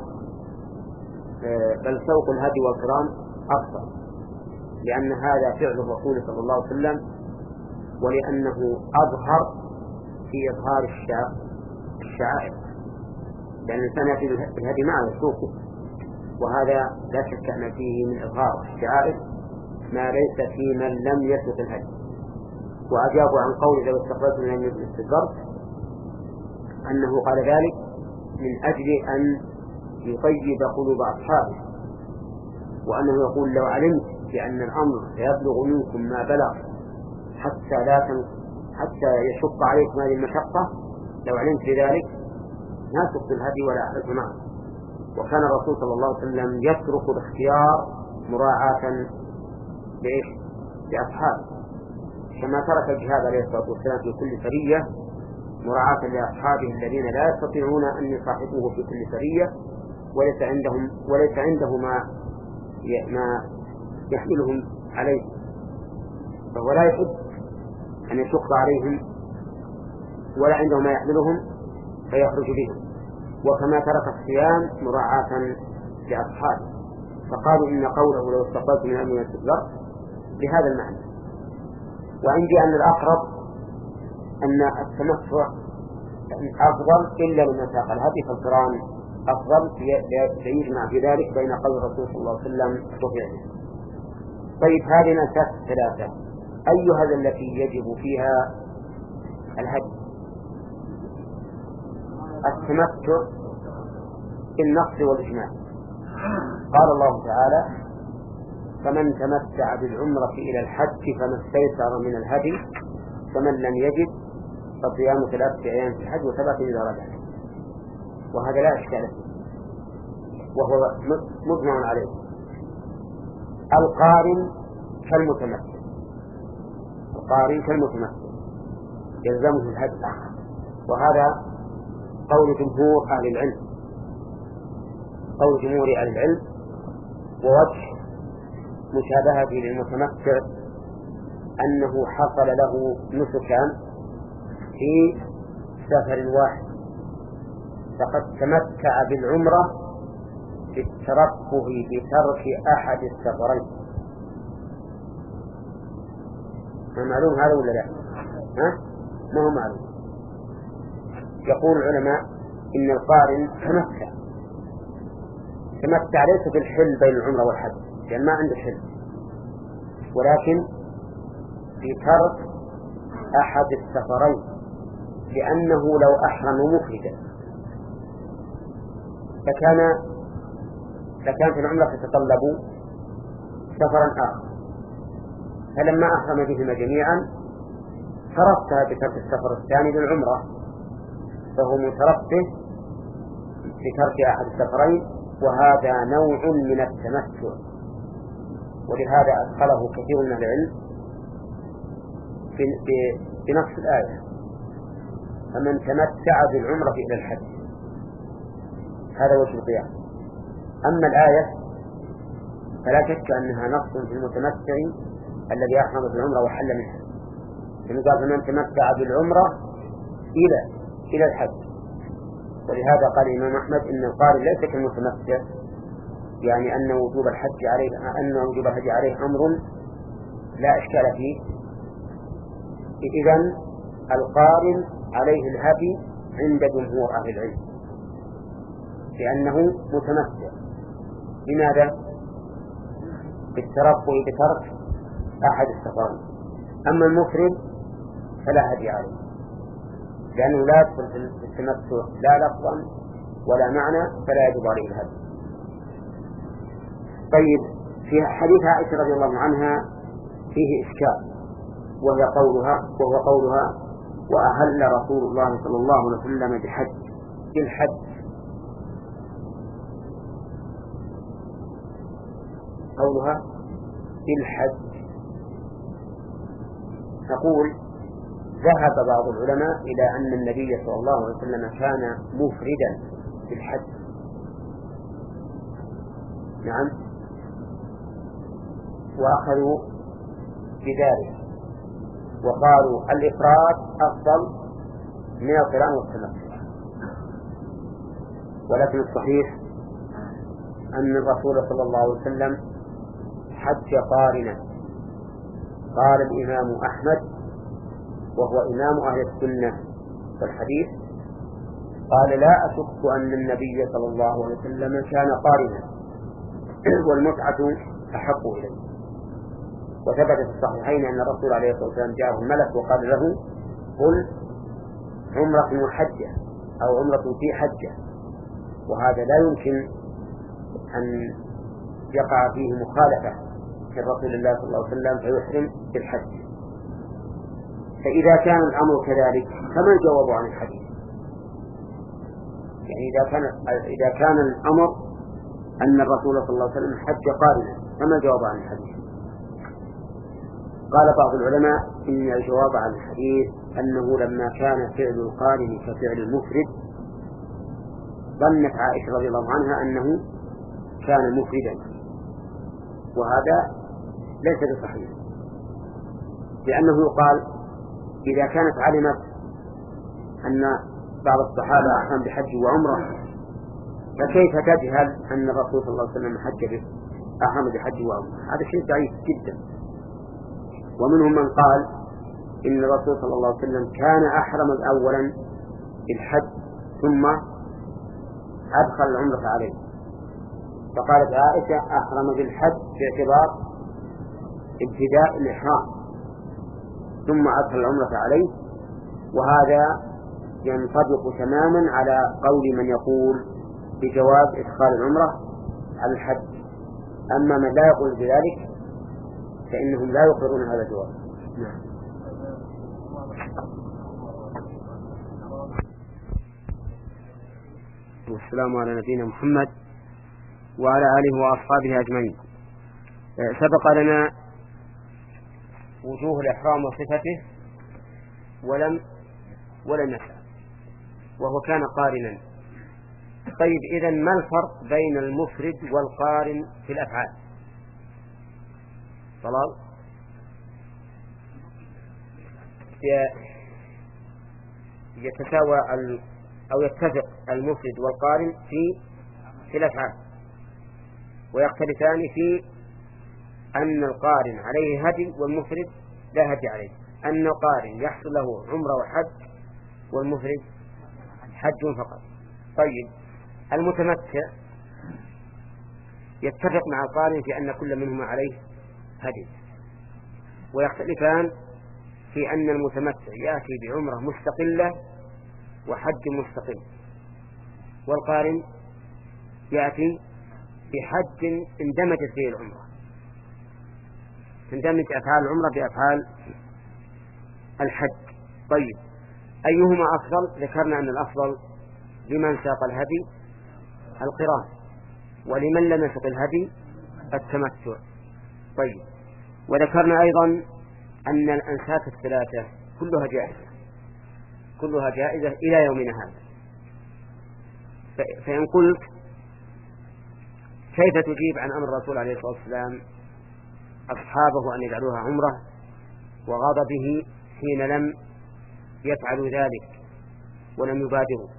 بل سوق الهدي والقران أفضل، لأن هذا فعل الرسول صلى الله عليه وسلم، ولأنه أظهر في إظهار الشعائر، لأن الإنسان يأتي بالهدي معه يسوقه، وهذا لا شك أن فيه من إظهار الشعائر ما ليس في من لم يسوق الهدي. وأجابوا عن قول لو استقبلت من أمري ما استدبرت أنه قال ذلك من أجل أن يطيب قلوب أصحابه، وأنه يقول لو علمت بأن الأمر سيبلغ منكم ما بلغ حتى لا تن... حتى يشق عليكم هذه المشقة، لو علمت بذلك ما سقت الهدي ولا أحلت معه. وكان الرسول صلى الله عليه وسلم يترك الاختيار مراعاة لإيش؟ لأصحابه، كما ترك الجهاد عليه الصلاة والسلام في كل سرية مراعاة لأصحابه الذين لا يستطيعون أن يصاحبوه في كل سرية، وليس عندهم وليس عنده ما ما يحملهم عليه، فهو لا يحب أن يشق عليهم ولا عنده ما يحملهم فيخرج بهم. وكما ترك الصيام مراعاة لأصحابه، فقالوا إن قوله لو استقبلت من أمري ما استدبرت بهذا المعنى. وعندي أن الأقرب أن التمتع أفضل إلا لمن ساق الهدي، فالقران أفضل ليجمع في ذلك بين قول الرسول صلى الله عليه وسلم وفعله. طيب، هذه الأساس الثلاثة أي هذا التي يجب فيها الهدي؟ التمتع بالنص والإجماع. قال الله تعالى فمن تمتع بالعمرة إلى الحج فما استيسر من الهدي فمن لم يجد فصيام ثلاثة أيام في الحج وسبعة إذا رجعت. وهذا لا إشكال فيه وهو مجمع عليه. القارن كالمتمتع القارن كالمتمتع يلزمه الهدي، وهذا قول جمهور أهل العلم قول جمهور أهل العلم ووجه مشابهة للمتمتع أنه حصل له نسكان في سفر واحد، فقد تمتع بالعمرة بالترفه بترك أحد السفرين. ما معلوم هذا ولا لا؟ ها؟ ما هو معلوم. يقول العلماء إن القارن تمتع تمتع ليس بالحل بين العمرة والحج لأن ما عنده حل، ولكن بترك أحد السفرين، لأنه لو أحرم مفردا فكان لكانت العمرة تتطلب سفرا آخر، فلما أحرم بهما جميعا تركها بترك السفر الثاني للعمرة، فهو مترفه بترك أحد السفرين، وهذا نوع من التمتع، ولهذا أدخله كثير من العلم بنص الآية فمن تمتع بالعمرة إلى الحج، هذا وجه القياس. أما الآية فلا شك أنها نص في المتمتع الذي أحرم بالعمرة وحل منها، لأنه قال فمن تمتع بالعمرة إلى إلى الحج. ولهذا قال الإمام أحمد إن القارن ليس كالمتمتع، يعني أن وجوب الحج عليه أن وجوب الحج عليه أمر لا إشكال فيه. إذن القارن عليه الهدي عند جمهور أهل العلم لأنه متمتع. لماذا؟ بالترفع بترك أحد السفرين. أما المفرد فلا هدي عليه لأنه لا يدخل في التمتع لا لفظا ولا معنى، فلا يجب عليه الهدي. طيب، في حديث عائشة رضي الله عنها فيه إشكال، وهي قولها وهو قولها وأهل رسول الله صلى الله عليه وسلم بحج بالحج. قولها بالحج، نقول ذهب بعض العلماء إلى أن النبي صلى الله عليه وسلم كان مفردا بالحج. نعم، وأخذوا بذلك وقالوا الإفراد أفضل من القران والتمتع. ولكن الصحيح أن الرسول صلى الله عليه وسلم حج قارنا. قال الإمام أحمد وهو إمام أهل السنة والحديث، قال لا أشك أن النبي صلى الله عليه وسلم كان قارنا والمتعة أحق إليه. وثبت في الصحيحين أن الرسول عليه الصلاة والسلام جاءه الملك وقال له قل عمرة وحجة أو عمرة في حجة، وهذا لا يمكن أن يقع فيه مخالفة في رسول الله صلى الله عليه وسلم فيحرم بالحج. فإذا كان الأمر كذلك فما الجواب عن الحديث؟ يعني إذا كان إذا كان الأمر أن الرسول صلى الله عليه وسلم حج قارنا، فما الجواب عن الحديث؟ قال بعض العلماء إن الجواب عن الحديث أنه لما كان فعل القارن كفعل المفرد ظنت عائشة رضي الله عنها أنه كان مفردا، وهذا ليس بصحيح، لأنه يقال إذا كانت علمت أن بعض الصحابة أحرم بحج وعمرة فكيف تجهل أن الرسول صلى الله عليه وسلم حج به أحرم بحج وعمرة؟ هذا شيء ضعيف جدا. ومنهم من قال إن الرسول صلى الله عليه وسلم كان أحرم أولا بالحج ثم أدخل العمرة عليه، فقالت عائشة أحرم بالحج باعتبار ابتداء الإحرام ثم أدخل العمرة عليه. وهذا ينطبق تماما على قول من يقول بجواز إدخال العمرة على الحج. أما من لا يقول بذلك فإنهم لا يقرون هذا الجواب. نعم. والسلام على نبينا محمد وعلى آله وأصحابه أجمعين. سبق لنا وجوه الإحرام وصفته ولم ولم نسأل، وهو كان قارنا. طيب، إذن ما الفرق بين المفرد والقارن في الأفعال؟ طلال يتساوى أو يتفق المفرد والقارن في في الأفعال، ويختلفان في أن القارن عليه هدي والمفرد لا هدي عليه، أن القارن يحصل له عمرة وحج والمفرد حج فقط. طيب، المتمتع يتفق مع القارن في أن كل منهما عليه هدي، ويختلفان في أن المتمتع يأتي بعمرة مستقلة وحج مستقل، والقارن يأتي بحج اندمجت فيه العمرة، تندمج أفعال العمرة بأفعال الحج. طيب، أيهما أفضل؟ ذكرنا أن الأفضل لمن ساق الهدي القران، ولمن لم يسق الهدي التمتع. طيب، وذكرنا أيضا أن الأنساك الثلاثة كلها جائزة، كلها جائزة إلى يومنا هذا. فإن قلت كيف تجيب عن أمر الرسول عليه الصلاة والسلام أصحابه أن يجعلوها عمرة وغضبه حين لم يفعلوا ذلك ولم يبادروا؟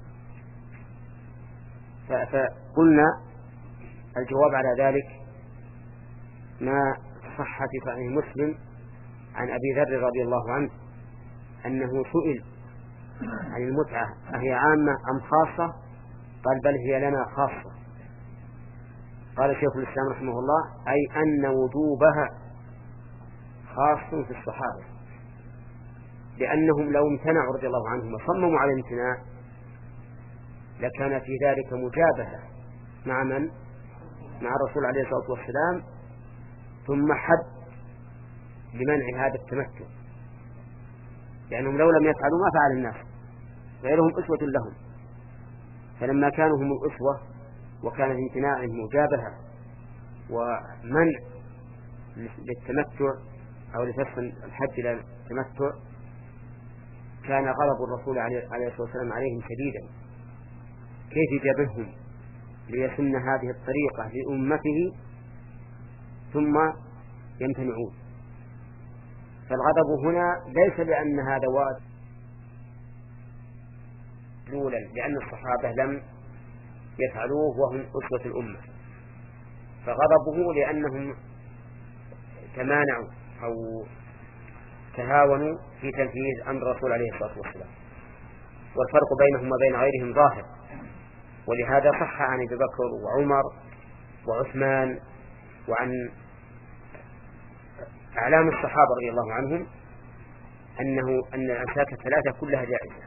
فقلنا الجواب على ذلك ما صح في صحيح مسلم عن أبي ذر رضي الله عنه أنه سئل عن المتعة أهي عامة أم خاصة؟ قال بل هي لنا خاصة. قال شيخ الإسلام رحمه الله أي أن وجوبها خاص في الصحابة، لأنهم لو امتنعوا رضي الله عنهم وصمموا على الامتناع لكان في ذلك مجابهة مع من؟ مع الرسول عليه الصلاة والسلام، ثم حد لمنع هذا التمتع، لأنهم لو لم يفعلوا ما فعل الناس غيرهم أسوة لهم. فلما كانوا هم الأسوة وكان في امتناعهم مجابهة ومنع للتمتع أو لفسخ الحج إلى التمتع كان غضب الرسول عليه الصلاة والسلام عليهم شديدا. كيف جابهم ليسن هذه الطريقة لأمته ثم يمتنعون؟ فالغضب هنا ليس لأن هذا واد لولا، لأن الصحابة لم يفعلوه وهم أسوة الأمة، فغضبه لأنهم تمانعوا أو تهاونوا في تنفيذ أمر الرسول عليه الصلاة والسلام. والفرق بينهم وبين غيرهم ظاهر، ولهذا صح عن أبي بكر وعمر وعثمان وعن أعلام الصحابة رضي الله عنهم أنه أن الأمساك الثلاثة كلها جائزة،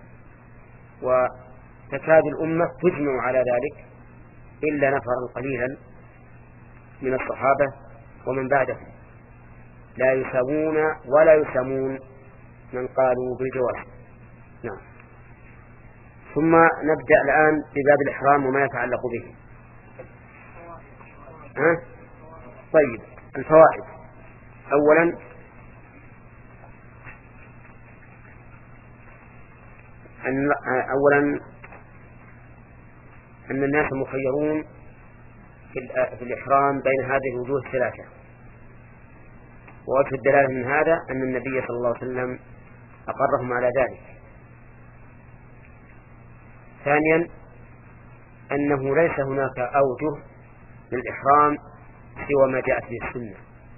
وتكاد الأمة تجمع على ذلك إلا نفرا قليلا من الصحابة ومن بعدهم لا يساوون ولا يسمون من قالوا بالجواز. نعم. ثم نبدأ الآن بباب الإحرام وما يتعلق به. ها؟ طيب، الفوائد. أولا أن أولا أن الناس مخيرون في الإحرام بين هذه الوجوه الثلاثة، ووجه الدلالة من هذا أن النبي صلى الله عليه وسلم أقرهم على ذلك. ثانيا أنه ليس هناك أوجه للإحرام سوى ما جاءت به السنة،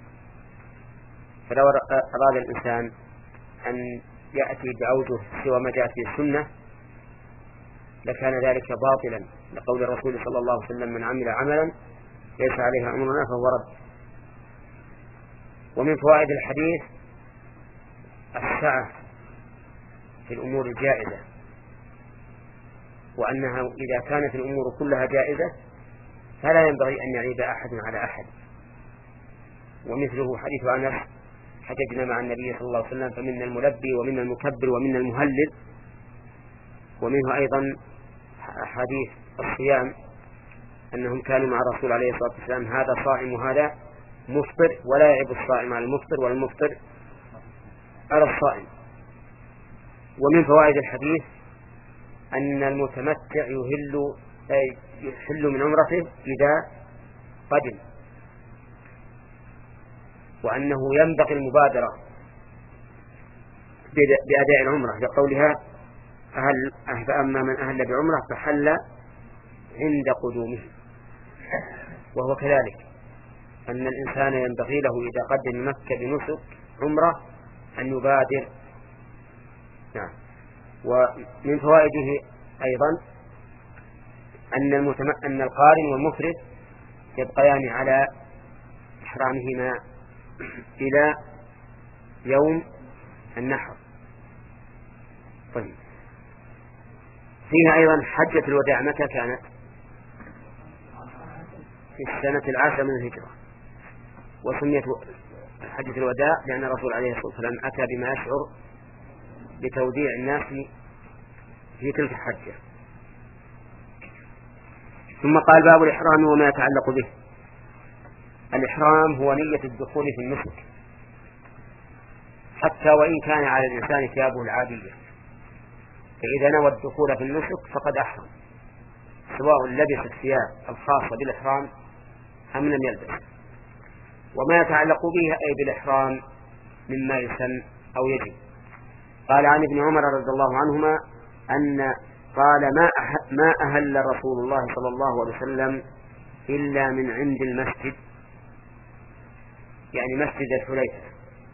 فلو أراد الإنسان أن يأتي بأوجه سوى ما جاءت به السنة لكان ذلك باطلا، لقول الرسول صلى الله عليه وسلم من عمل عملا ليس عليه أمرنا فهو رد. ومن فوائد الحديث السعة في الأمور الجائزة، وأنها إذا كانت الأمور كلها جائزة فلا ينبغي أن يعيب أحد على أحد. ومثله حديث أنس حججنا مع النبي صلى الله عليه وسلم فمنا الملبي ومنا المكبر ومنا المهلل. ومنه أيضا حديث الصيام أنهم كانوا مع الرسول عليه الصلاة والسلام هذا صائم وهذا مفطر، ولا يعيب الصائم على المفطر ولا المفطر على الصائم. ومن فوائد الحديث أن المتمتع يهل يحل من عمرته إذا قدم، وأنه ينبغي المبادرة بأداء العمرة لقولها أهل فأما من أهل بعمرة فحل عند قدومه. وهو كذلك أن الإنسان ينبغي له إذا قدم مكة بنسك عمرة أن يبادر. نعم. ومن فوائده أيضا أن المتم... أن القارن والمفرد يبقيان على إحرامهما إلى يوم النحر. طيب، فيها أيضا حجة الوداع متى كانت؟ في السنة العاشرة من الهجرة، وسميت حجة الوداع لأن الرسول عليه الصلاة والسلام أتى بما يشعر بتوديع الناس في تلك الحجة. ثم قال باب الإحرام وما يتعلق به. الإحرام هو نية الدخول في النسك حتى وإن كان على الإنسان ثيابه العادية، فإذا نوى الدخول في النسك فقد أحرم، سواء لبس الثياب الخاصة بالإحرام أم لم يلبس. وما يتعلق به أي بالإحرام مما يسن أو يجب. قال عن ابن عمر رضي الله عنهما أن قال ما ما أهل رسول الله صلى الله عليه وسلم إلا من عند المسجد، يعني مسجد الحليفة،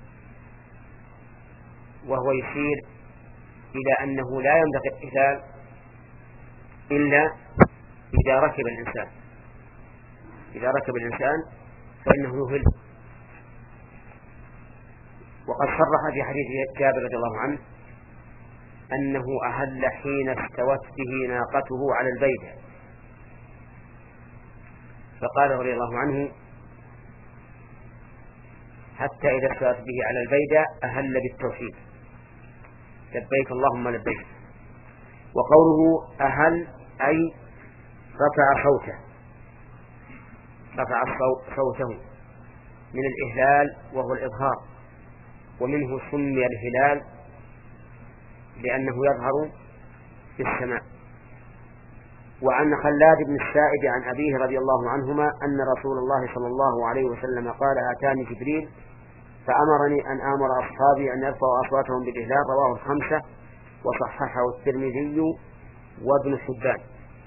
وهو يشير إلى أنه لا ينبغي الإهلال إلا إذا ركب الإنسان، إذا ركب الإنسان فإنه يهل. وقد صرح في حديث جابر رضي الله عنه أنه أهل حين استوت به ناقته على البيدة، فقال رضي الله عنه حتى إذا استوت به على البيدة أهل بالتوحيد، لبيك اللهم لبيك. وقوله أهل أي رفع صوته، رفع صوته من الإهلال وهو الإظهار، ومنه سمي الهلال لأنه يظهر في السماء. وعن خلاد بن السائب عن أبيه رضي الله عنهما أن رسول الله صلى الله عليه وسلم قال آتاني جبريل فأمرني أن آمر أصحابي أن يرفعوا أصواتهم بالإهلال، رواه الخمسة وصححه الترمذي وابن حبان.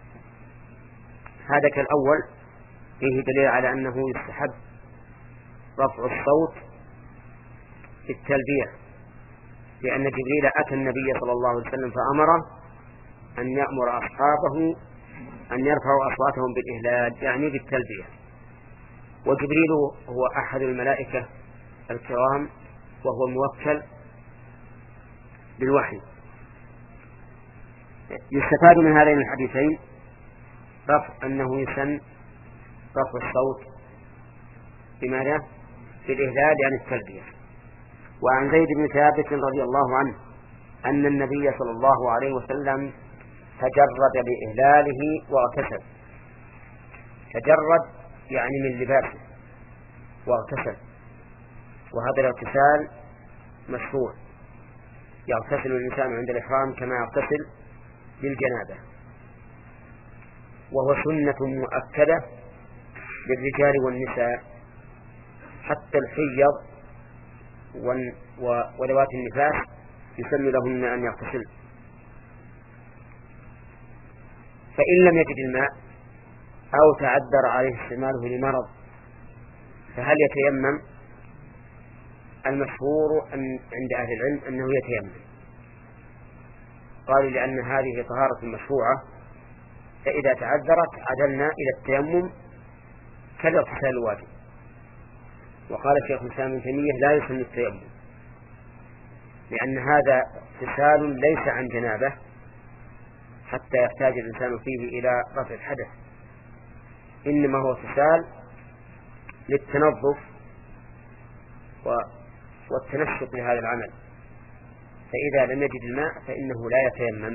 هذا كالأول فيه دليل على أنه يستحب رفع الصوت في التلبية، لأن جبريل أتى النبي صلى الله عليه وسلم فأمره أن يأمر أصحابه أن يرفعوا أصواتهم بالإهلال، يعني بالتلبية. وجبريل هو أحد الملائكة الكرام وهو موكل بالوحي. يستفاد من هذين الحديثين رفع أنه يسن رفع الصوت بماذا؟ بالإهلال يعني التلبية. وعن زيد بن ثابت رضي الله عنه أن النبي صلى الله عليه وسلم تجرد بإهلاله واغتسل. تجرد يعني من لباسه واغتسل، وهذا الاغتسال مشروع، يغتسل الإنسان عند الإحرام كما يغتسل للجنابة، وهو سنة مؤكدة للرجال والنساء، حتى الحيض وذوات النفاس يسن لهن أن يغتسل. فإن لم يجد الماء أو تعذر عليه استعماله لمرض فهل يتيمم؟ المشهور أن عند أهل العلم أنه يتيمم، قالوا لأن هذه طهارة مشروعة، فإذا تعذرت عدلنا إلى التيمم كالاغتسال الواجب. وقال الشيخ الإسلام ابن تيمية لا يسن التيمم، لأن هذا اغتسال ليس عن جنابه حتى يحتاج الإنسان فيه إلى رفع الحدث، إنما هو اغتسال للتنظف والتنشط لهذا العمل. فإذا لم يجد الماء فإنه لا يتيمم.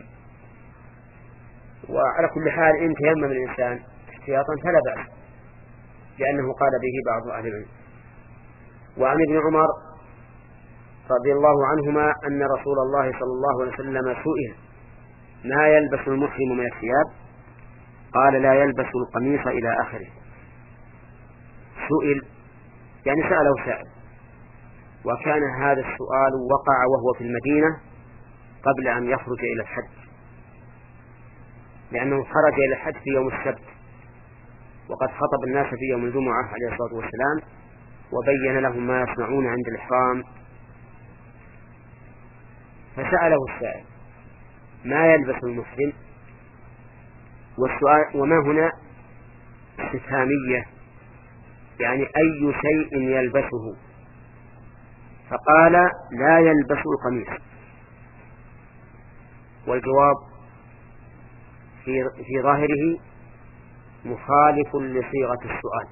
وعلى كل حال إن تيمم الإنسان احتياطا فلا بأس، لأنه قال به بعض أهل العلم. وعن ابن عمر رضي الله عنهما أن رسول الله صلى الله عليه وسلم سئل ما يلبس المحرم من الثياب، قال لا يلبس القميص إلى آخره. سئل يعني سأله سائل، وكان هذا السؤال وقع وهو في المدينة قبل أن يخرج إلى الحج، لأنه خرج إلى الحج في يوم السبت، وقد خطب الناس في يوم الجمعة عليه الصلاة والسلام وبين لهم ما يصنعون عند الإحرام. فسأله السائل ما يلبس المحرم، والسؤال وما هنا استفهامية، يعني أي شيء يلبسه، فقال لا يلبس القميص. والجواب في, في ظاهره مخالف لصيغة السؤال،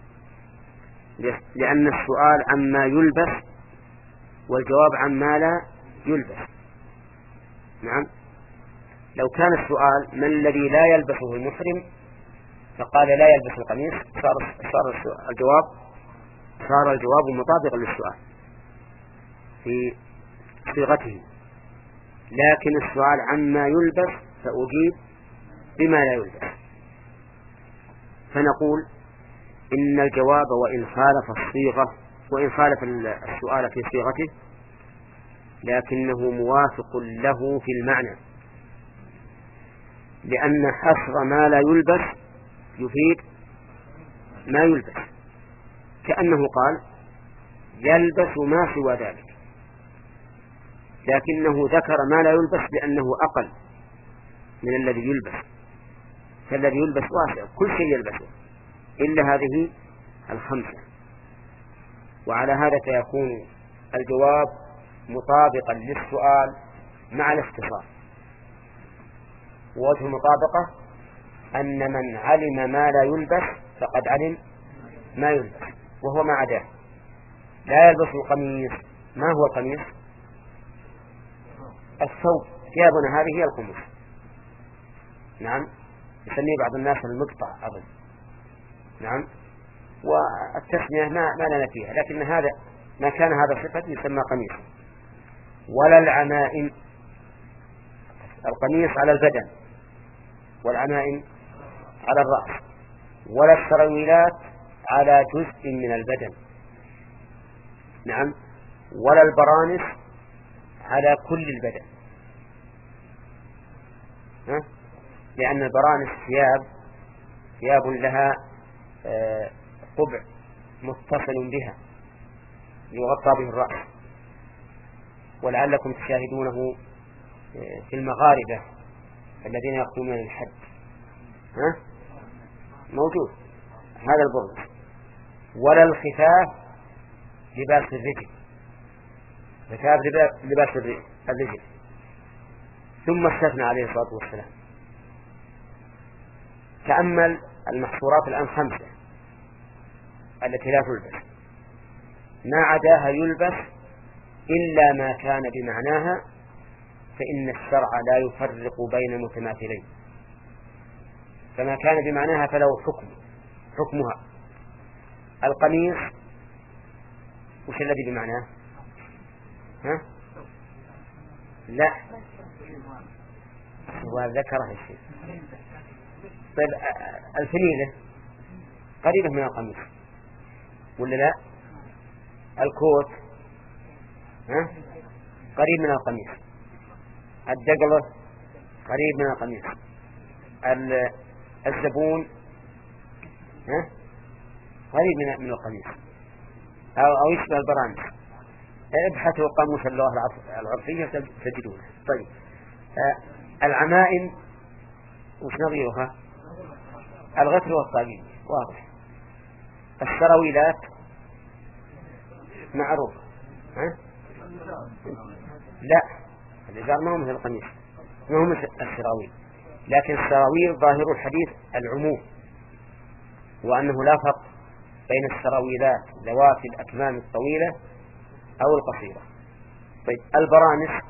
لأن السؤال عما يلبس والجواب عما لا يلبس. نعم، لو كان السؤال ما الذي لا يلبسه المحرم فقال لا يلبس القميص صار, صار الجواب صار الجواب مطابقا للسؤال في صيغته. لكن السؤال عما يلبس فأجيب بما لا يلبس. فنقول إن الجواب وإن خالف الصيغة وإن خالف السؤال في صيغته لكنه موافق له في المعنى، لأن حصر ما لا يلبس يفيد ما يلبس، كأنه قال يلبس ما سوى ذلك، لكنه ذكر ما لا يلبس لأنه أقل من الذي يلبس، فالذي يلبس واسع كل شيء يلبسه إلا هذه الخمسة. وعلى هذا فيكون الجواب مطابقا للسؤال مع الاختصار. ووجه المطابقة أن من علم ما لا يلبس فقد علم ما يلبس، وهو ما عداه. لا يلبس القميص. ما هو القميص؟ الثوب. ثيابنا هذه هي القميص. نعم، يسميه بعض الناس المقطع أظن. نعم، والتسمية ما, ما لنا فيها، لكن هذا ما كان هذا صفة يسمى قميص. ولا العمائم. القميص على البدن والعمائم على الرأس. ولا السراويلات على جزء من البدن. نعم. ولا البرانس على كل البدن. ها؟ لأن البرانس ثياب ثياب لها قبع متصل بها يغطى به الرأس. ولعلكم تشاهدونه في المغاربة الذين يقومون الحج. ها؟ موجود هذا البرنس. ولا الخفاف لباس الرجل. خفاف لباس الرجل. ثم استثنى عليه الصلاة والسلام. تأمل المحصورات الآن خمسة التي لا تلبس، ما عداها يلبس إلا ما كان بمعناها، فإن الشرع لا يفرق بين متماثلين، فما كان بمعناها فله حكم حكمها. القميص وش الذي بمعناه؟ ها؟ لا، وذكره الشيء. طيب الفنيلة قريبة من القميص ولا لا؟ الكوت ها؟ قريب من القميص. الدقلة قريب من القميص. الزبون ها؟ قريب من من القميص أو أو يشبه البرانس. ابحثوا قاموس اللغة العرفية تجدونه. طيب آه العمائم وش نظيرها؟ الغتر والطاقية واضح. السراويلات معروف. ها؟ لا، الإزار ما هو مثل القميص، ما هو مثل السراويل، لكن السراويل ظاهر الحديث العموم، وأنه لا فرق بين السراويلات ذوات الأكمام الطويلة أو القصيرة. طيب البرانس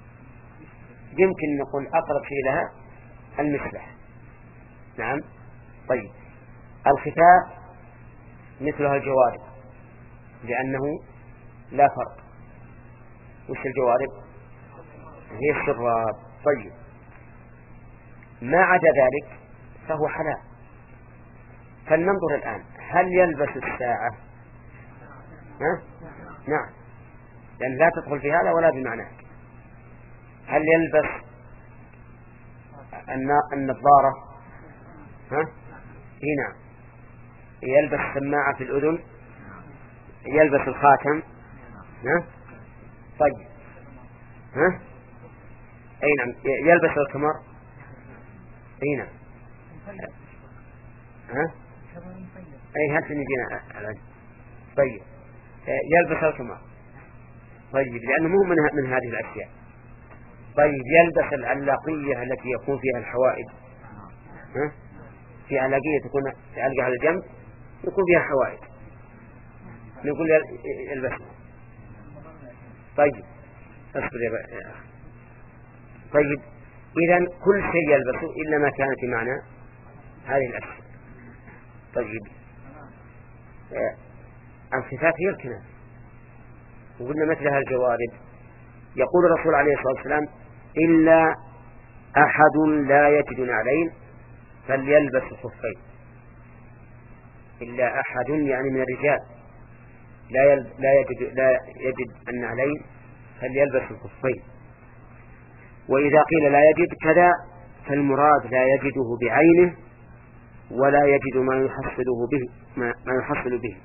يمكن نقول أقرب شيء لها المسلح. نعم. طيب الخفاف مثلها الجوارب لأنه لا فرق. وش الجوارب؟ هي الشراب. طيب ما عدا ذلك فهو حلال. فلننظر الآن هل يلبس الساعة؟ ها؟ نعم، لأن لا تدخل في هذا ولا بمعناه. هل يلبس النظارة؟ ها؟ إيه نعم. يلبس سماعة في الأذن؟ يلبس الخاتم؟ ها؟ طيب ها؟ أي نعم. يلبس الكمر؟ أي نعم. ها؟ أي هل سنجينا الآن. طيب يلبس الكمر. طيب لأنه مو من, من هذه الأشياء. طيب يلبس العلاقية التي يكون فيها الحوائد. ها؟ في علاقية تكون تعلق على الجنب يكون فيها حوائد، نقول يلبس. طيب اصبر يا أخي. طيب إذن كل شيء يلبسه إلا ما كان في معنى هذه الأشياء. طيب آه. الخفاف هي الكنان، وقلنا مثلها الجوارب. يقول الرسول عليه الصلاة والسلام إلا أحد لا يجد نعلين فليلبس خفين. إلا أحد يعني من الرجال لا لا يجد لا يجد النعلين فليلبس الخفين. وإذا قيل لا يجد كذا فالمراد لا يجده بعينه ولا يجد ما يحصله به ما, ما يحصل به.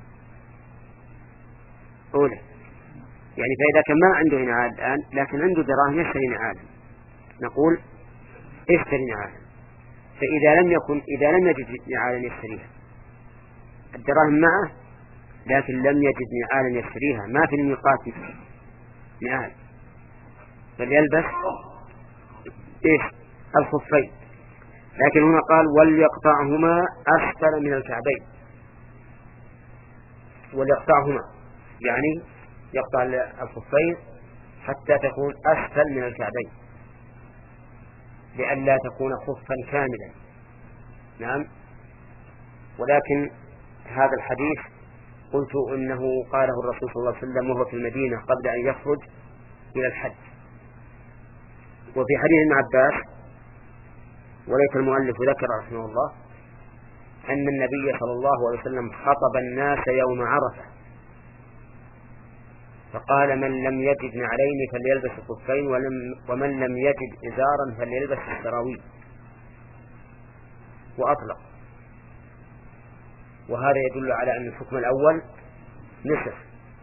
أولى يعني فإذا كان ما عنده نعال الآن لكن عنده دراهم يشتري نعالا نقول اشتري نعالا. فإذا لم يكن إذا لم يجد نعالا يشتريها الدراهم معه لكن لم يجد نعالا يشتريها ما في الميقات نعال فليلبس إيش الخفين. لكن هنا قال وليقطعهما أسفل من الكعبين. وليقطعهما يعني يقطع الخفين حتى تكون أسفل من الكعبين لئلا تكون خفا كاملا. نعم. ولكن هذا الحديث قلت إنه قاله الرسول صلى الله عليه وسلم وهو في المدينة قبل أن يخرج إلى الحج. وفي حديث ابن عباس وليس المؤلف ذكر رحمه الله أن النبي صلى الله عليه وسلم خطب الناس يوم عرفة فقال من لم يجد نعلين فليلبس الخفين ومن لم يجد إزارا فليلبس السراويل وأطلق. وهذا يدل على أن الحكم الأول نسخ.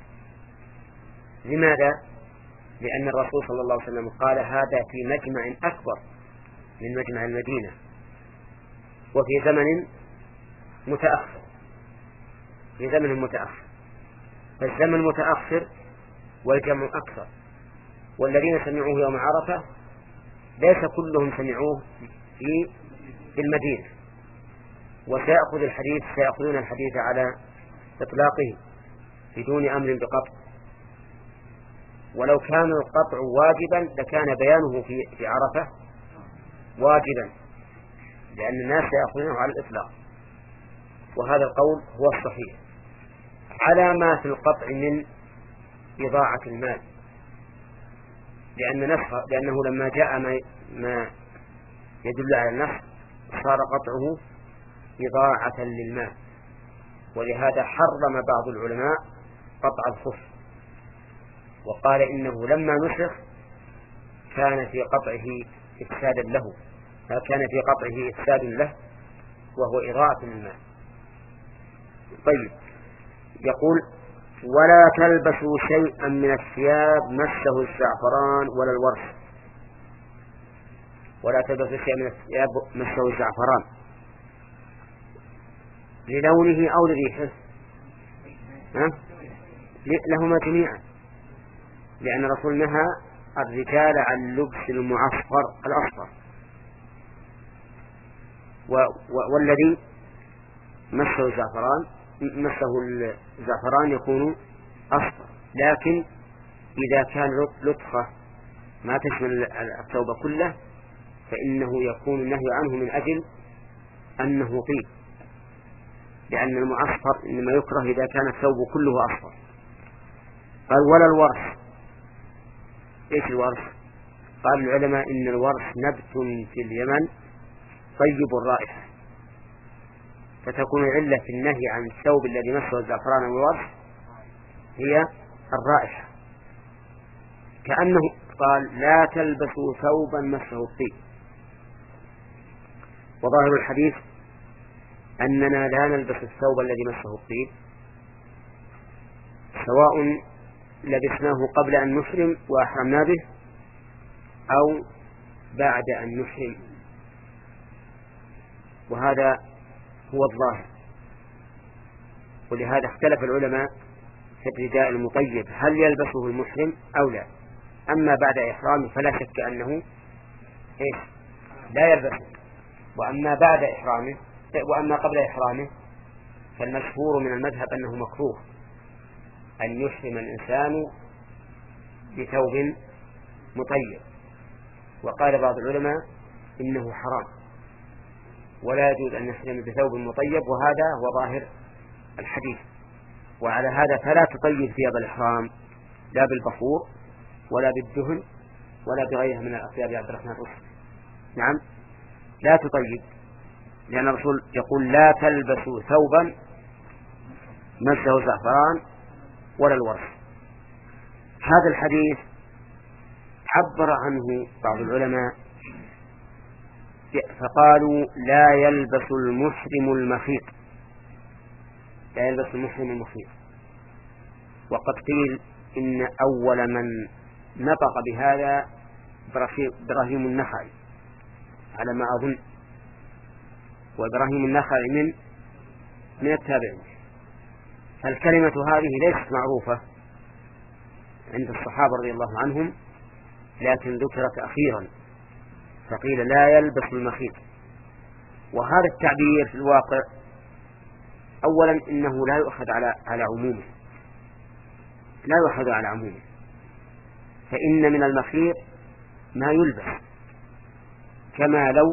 لماذا؟ لأن الرسول صلى الله عليه وسلم قال هذا في مجمع أكبر من مجمع المدينة وفي زمن متأخر في زمن متأخر فالزمن متأخر والجمع أكثر. والذين سمعوه يوم عرفة ليس كلهم سمعوه في في المدينة. وسيأخذ الحديث سيأخذون الحديث على إطلاقه بدون أمر بقطع. ولو كان القطع واجبا لكان بيانه في في عرفة واجبا لأن الناس سيأخذونه على الإطلاق. وهذا القول هو الصحيح على ما في القطع من إضاعة المال لأن نسخ لأنه لما جاء ما, ما يدل على النسخ صار قطعه إضاعة للمال. ولهذا حرم بعض العلماء قطع الخف وقال إنه لما نسخ كان في قطعه إفسادا له كان في قطعه إفساد له وهو إضاعة للمال. طيب يقول ولا تلبسوا شيئا من الثياب مسه الزعفران ولا الورس. ولا تلبسوا شيئا من الثياب مسه الزعفران للونه أو لريحه لهما جميعا لأن الرسول نهى الرجال عن لبس المعصفر الأصفر والذي مسه الزعفران مسه الزعفران يكون أصفر. لكن إذا كان لطخة ما تشمل الثوب كله فإنه يكون النهي عنه من أجل أنه طيب لأن المعصفر إنما يكره إذا كان الثوب كله أصفر. قال ولا الورس. إيش الورس؟ قال العلماء إن الورس نبت في اليمن طيب الرائحة فتكون العلة في النهي عن الثوب الذي مسه الزعفران والورس هي الرائحة كأنه قال لا تلبسوا ثوبا مسه الطيب. وظاهر الحديث أننا لا نلبس الثوب الذي مسه الطيب سواء لبسناه قبل أن نحرم وأحرمنا به أو بعد أن نحرم. وهذا هو الظاهر. ولهذا اختلف العلماء في الرداء المطيب هل يلبسه المحرم أو لا. أما بعد إحرامه فلا شك أنه إيش لا يلبسه. وأما بعد إحرامه وأما قبل إحرامه فالمشهور من المذهب أنه مكروه أن يحرم الإنسان بثوب مطيب. وقال بعض العلماء إنه حرام ولا يجوز أن يحرم بثوب مطيب وهذا هو ظاهر الحديث. وعلى هذا فلا تطيب ثياب الإحرام لا بالبخور ولا بالدهن ولا بغيرها من الأطياب يا عبد الرحمن الرشد؟ نعم لا تطيب، لأن الرسول يقول لا تلبسوا ثوبا مسه زعفران ولا الورش. هذا الحديث عبر عنه بعض العلماء فقالوا لا يلبس المحرم المخيط، لا يلبس المحرم المخيط. وقد قيل إن أول من نطق بهذا إبراهيم النخعي على ما أظن، وإبراهيم النخعي من من التابعين. فالكلمة هذه ليست معروفة عند الصحابة رضي الله عنهم، لكن ذكرت أخيرا فقيل لا يلبس المخيط. وهذا التعبير في الواقع أولا إنه لا يؤخذ على على عمومه، لا يؤخذ على عمومه، فإن من المخيط ما يلبس، كما لو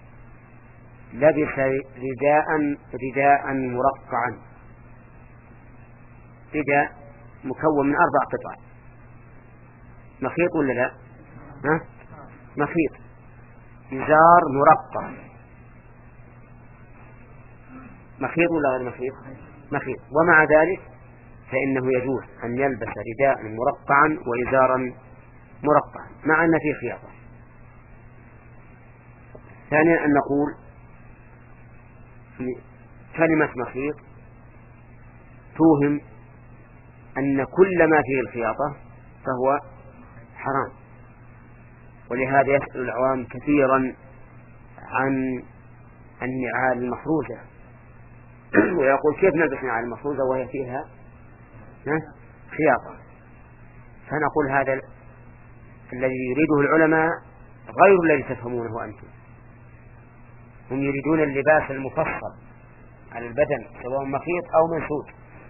لبس رداء رداء مرقعا، رداء مكون من أربع قطع، مخيط ولا لا؟ ها؟ مخيط، إزار مرقع، مخيط ولا غير مخيط؟ مخيط. ومع ذلك فإنه يجوز أن يلبس رداء مرقعا وإزارا مرقعا مع أن فيه خياطة. ثانيا أن نقول كلمة مخيط توهم أن كل ما فيه الخياطة فهو حرام، ولهذا يسأل العوام كثيرا عن النعال المحروزة ويقول كيف نلبس نعال المحروزة وهي فيها خياطة؟ فنقول هذا الذي يريده العلماء غير الذي تفهمونه أنتم. هم يريدون اللباس المفصل على البدن سواء مخيط أو منسوج،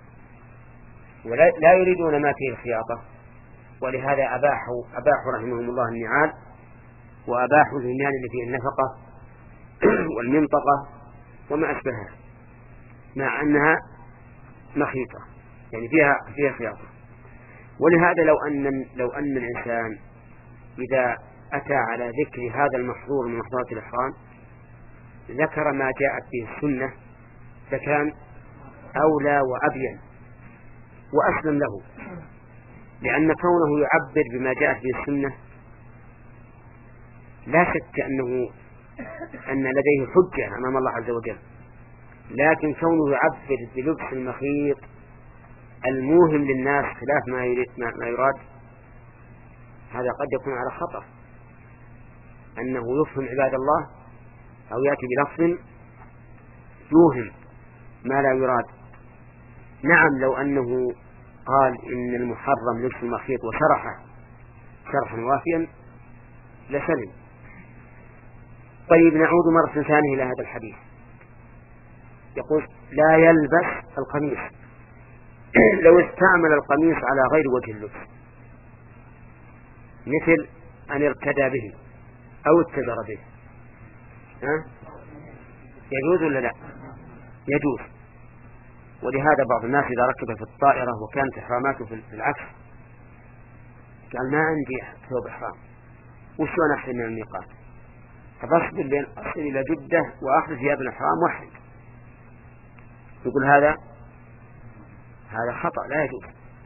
ولا يريدون ما فيه الخياطة. ولهذا أباحوا أباحوا رحمهم الله النعال، وأباحوا الهنيان اللي فيه النفقة والمنطقة وما أشبهها، مع أنها مخيطة يعني فيها فيها خياطة. ولهذا لو أن لو أن الإنسان إذا أتى على ذكر هذا المحظور من محظورات الإحرام ذكر ما جاءت به السنة فكان أولى وأبين وأسلم له، لأن كونه يعبر بما جاءت به السنة لا شك أنه أن لديه حجة أمام الله عز وجل، لكن كونه يعبر بلبس المخيط الموهم للناس خلاف ما يريد ما يراد هذا قد يكون على خطر، أنه يفهم عباد الله أو يأتي بلفظ يوهم ما لا يراد. نعم لو أنه قال إن المحرم لبس المخيط وشرحه شرحا وافيا لسلم. طيب نعود مرة ثانية إلى هذا الحديث. يقول لا يلبس القميص. لو استعمل القميص على غير وجه اللبس مثل أن ارتدى به أو اتجر به ها؟ يجوز ولا لا؟ يجوز. ولهذا بعض الناس إذا ركب في الطائرة وكانت إحراماته في العكس قال ما عندي ثوب إحرام وشو أنا أحرم من الميقات، فبصبر بين أصل إلى جدة وأخذ ثياب الإحرام واحد. يقول هذا هذا خطأ لا يجوز.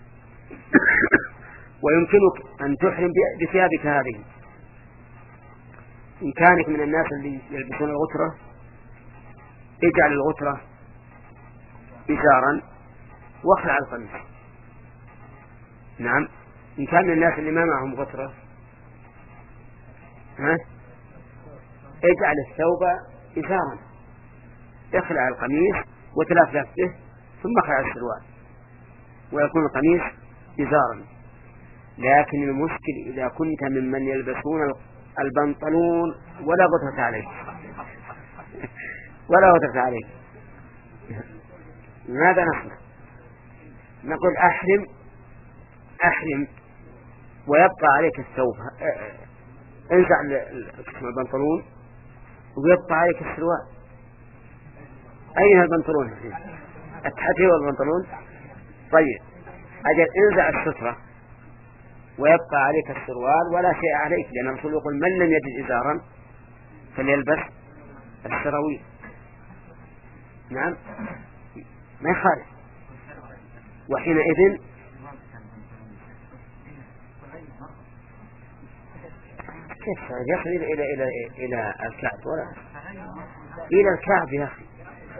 ويمكنك أن تحرم بثيابك هذه إن كانك من الناس اللي يلبسون الغترة اجعل الغترة إزارا واخلع القميص. نعم إن كان من الناس اللي ما معهم غترة ها اجعل الثوب إزارا، اخلع القميص وتلفلف به ثم اخلع السروال ويكون القميص إزارا. لكن المشكل إذا كنت ممن يلبسون البنطلون ولا غترة عليك ولا غترة عليك ماذا نصنع؟ نقول أحرم أحرم ويبقى عليك الثوب، انزع البنطلون ويبقى عليك السروال. أين البنطلون؟ التحتي والبنطلون. طيب أجل انزع السترة ويبقى عليك السروال ولا شيء عليك، لأن الرسول يقول من لم يجد إزارا فليلبس السراويل. نعم ما يخالف. وحينئذ كيف يصل إلى إلى إلى إلى الكعب ولا إلى الكعب يا أخي؟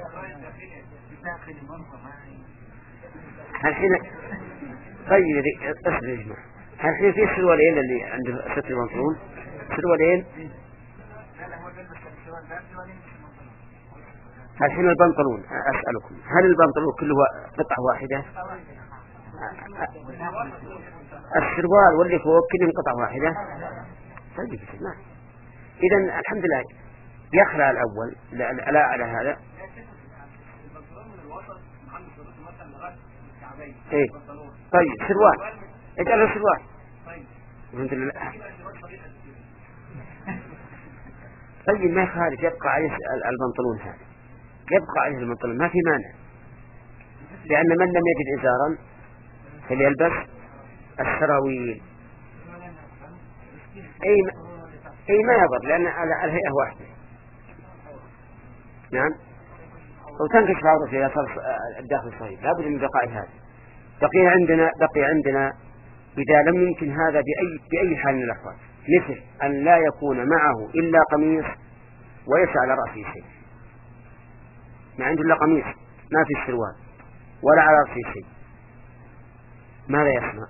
الحين طيب اصبر يا جماعة، الحين في سروالين اللي عند ستر البنطلون سروالين. الحين البنطلون أسألكم هل البنطلون كله قطعة واحدة؟ السروال واللي فوق كلهم قطعة واحدة. طيب نعم. إذن الحمد لله يخلع الأول لا, لا على هذا. إيه طيب سروال اجعله سروال. الحمد لله. طيب ما يخالف يبقى عليه البنطلون هذا، يبقى عليه البنطلون ما في مانع، لأن من لم يجد إزارا فليلبس السراويل. أي أي ما يضر لأن الهيئة واحدة. نعم. وتنكشف عورته إذا صار الداخل صحيح لا بد من بقاء هذا. بقي عندنا بقي عندنا إذا لم يمكن هذا بأي بأي حال من الأحوال، مثل أن لا يكون معه إلا قميص وليس على رأسه شيء، ما عنده إلا قميص ما في السروال ولا على رأسه شيء، ماذا يصنع؟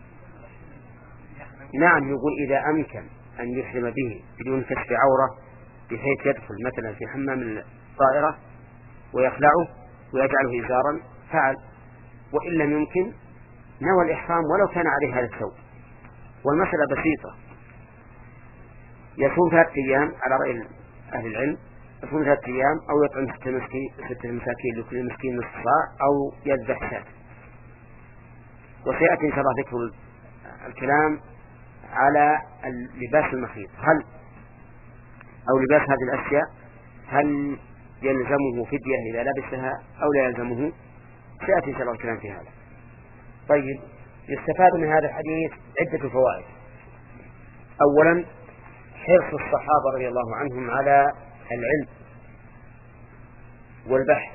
نعم يقول إذا أمكن أن يحرم به بدون كشف عورة بحيث يدخل مثلا في حمام الطائرة ويخلعه ويجعله إزارا فعل، وإن لم يمكن نوى الإحرام ولو كان عليه هذا الثوب. والمسألة بسيطة، يصوم ثلاثة أيام على رأي أهل العلم، يصوم ثلاثة أيام أو يطعم ستة مسكين ستة مساكين لكل مسكين نصف صاع أو يذبح شاة. وسيأتي إن شاء الله ذكر الكلام على اللباس المخيط، هل أو لباس هذه الأشياء هل يلزمه فدية إذا لبسها أو لا يلزمه، سيأتي إن شاء الله الكلام في هذا. طيب يستفاد من هذا الحديث عدة فوائد. أولا حرص الصحابة رضي الله عنهم على العلم والبحث،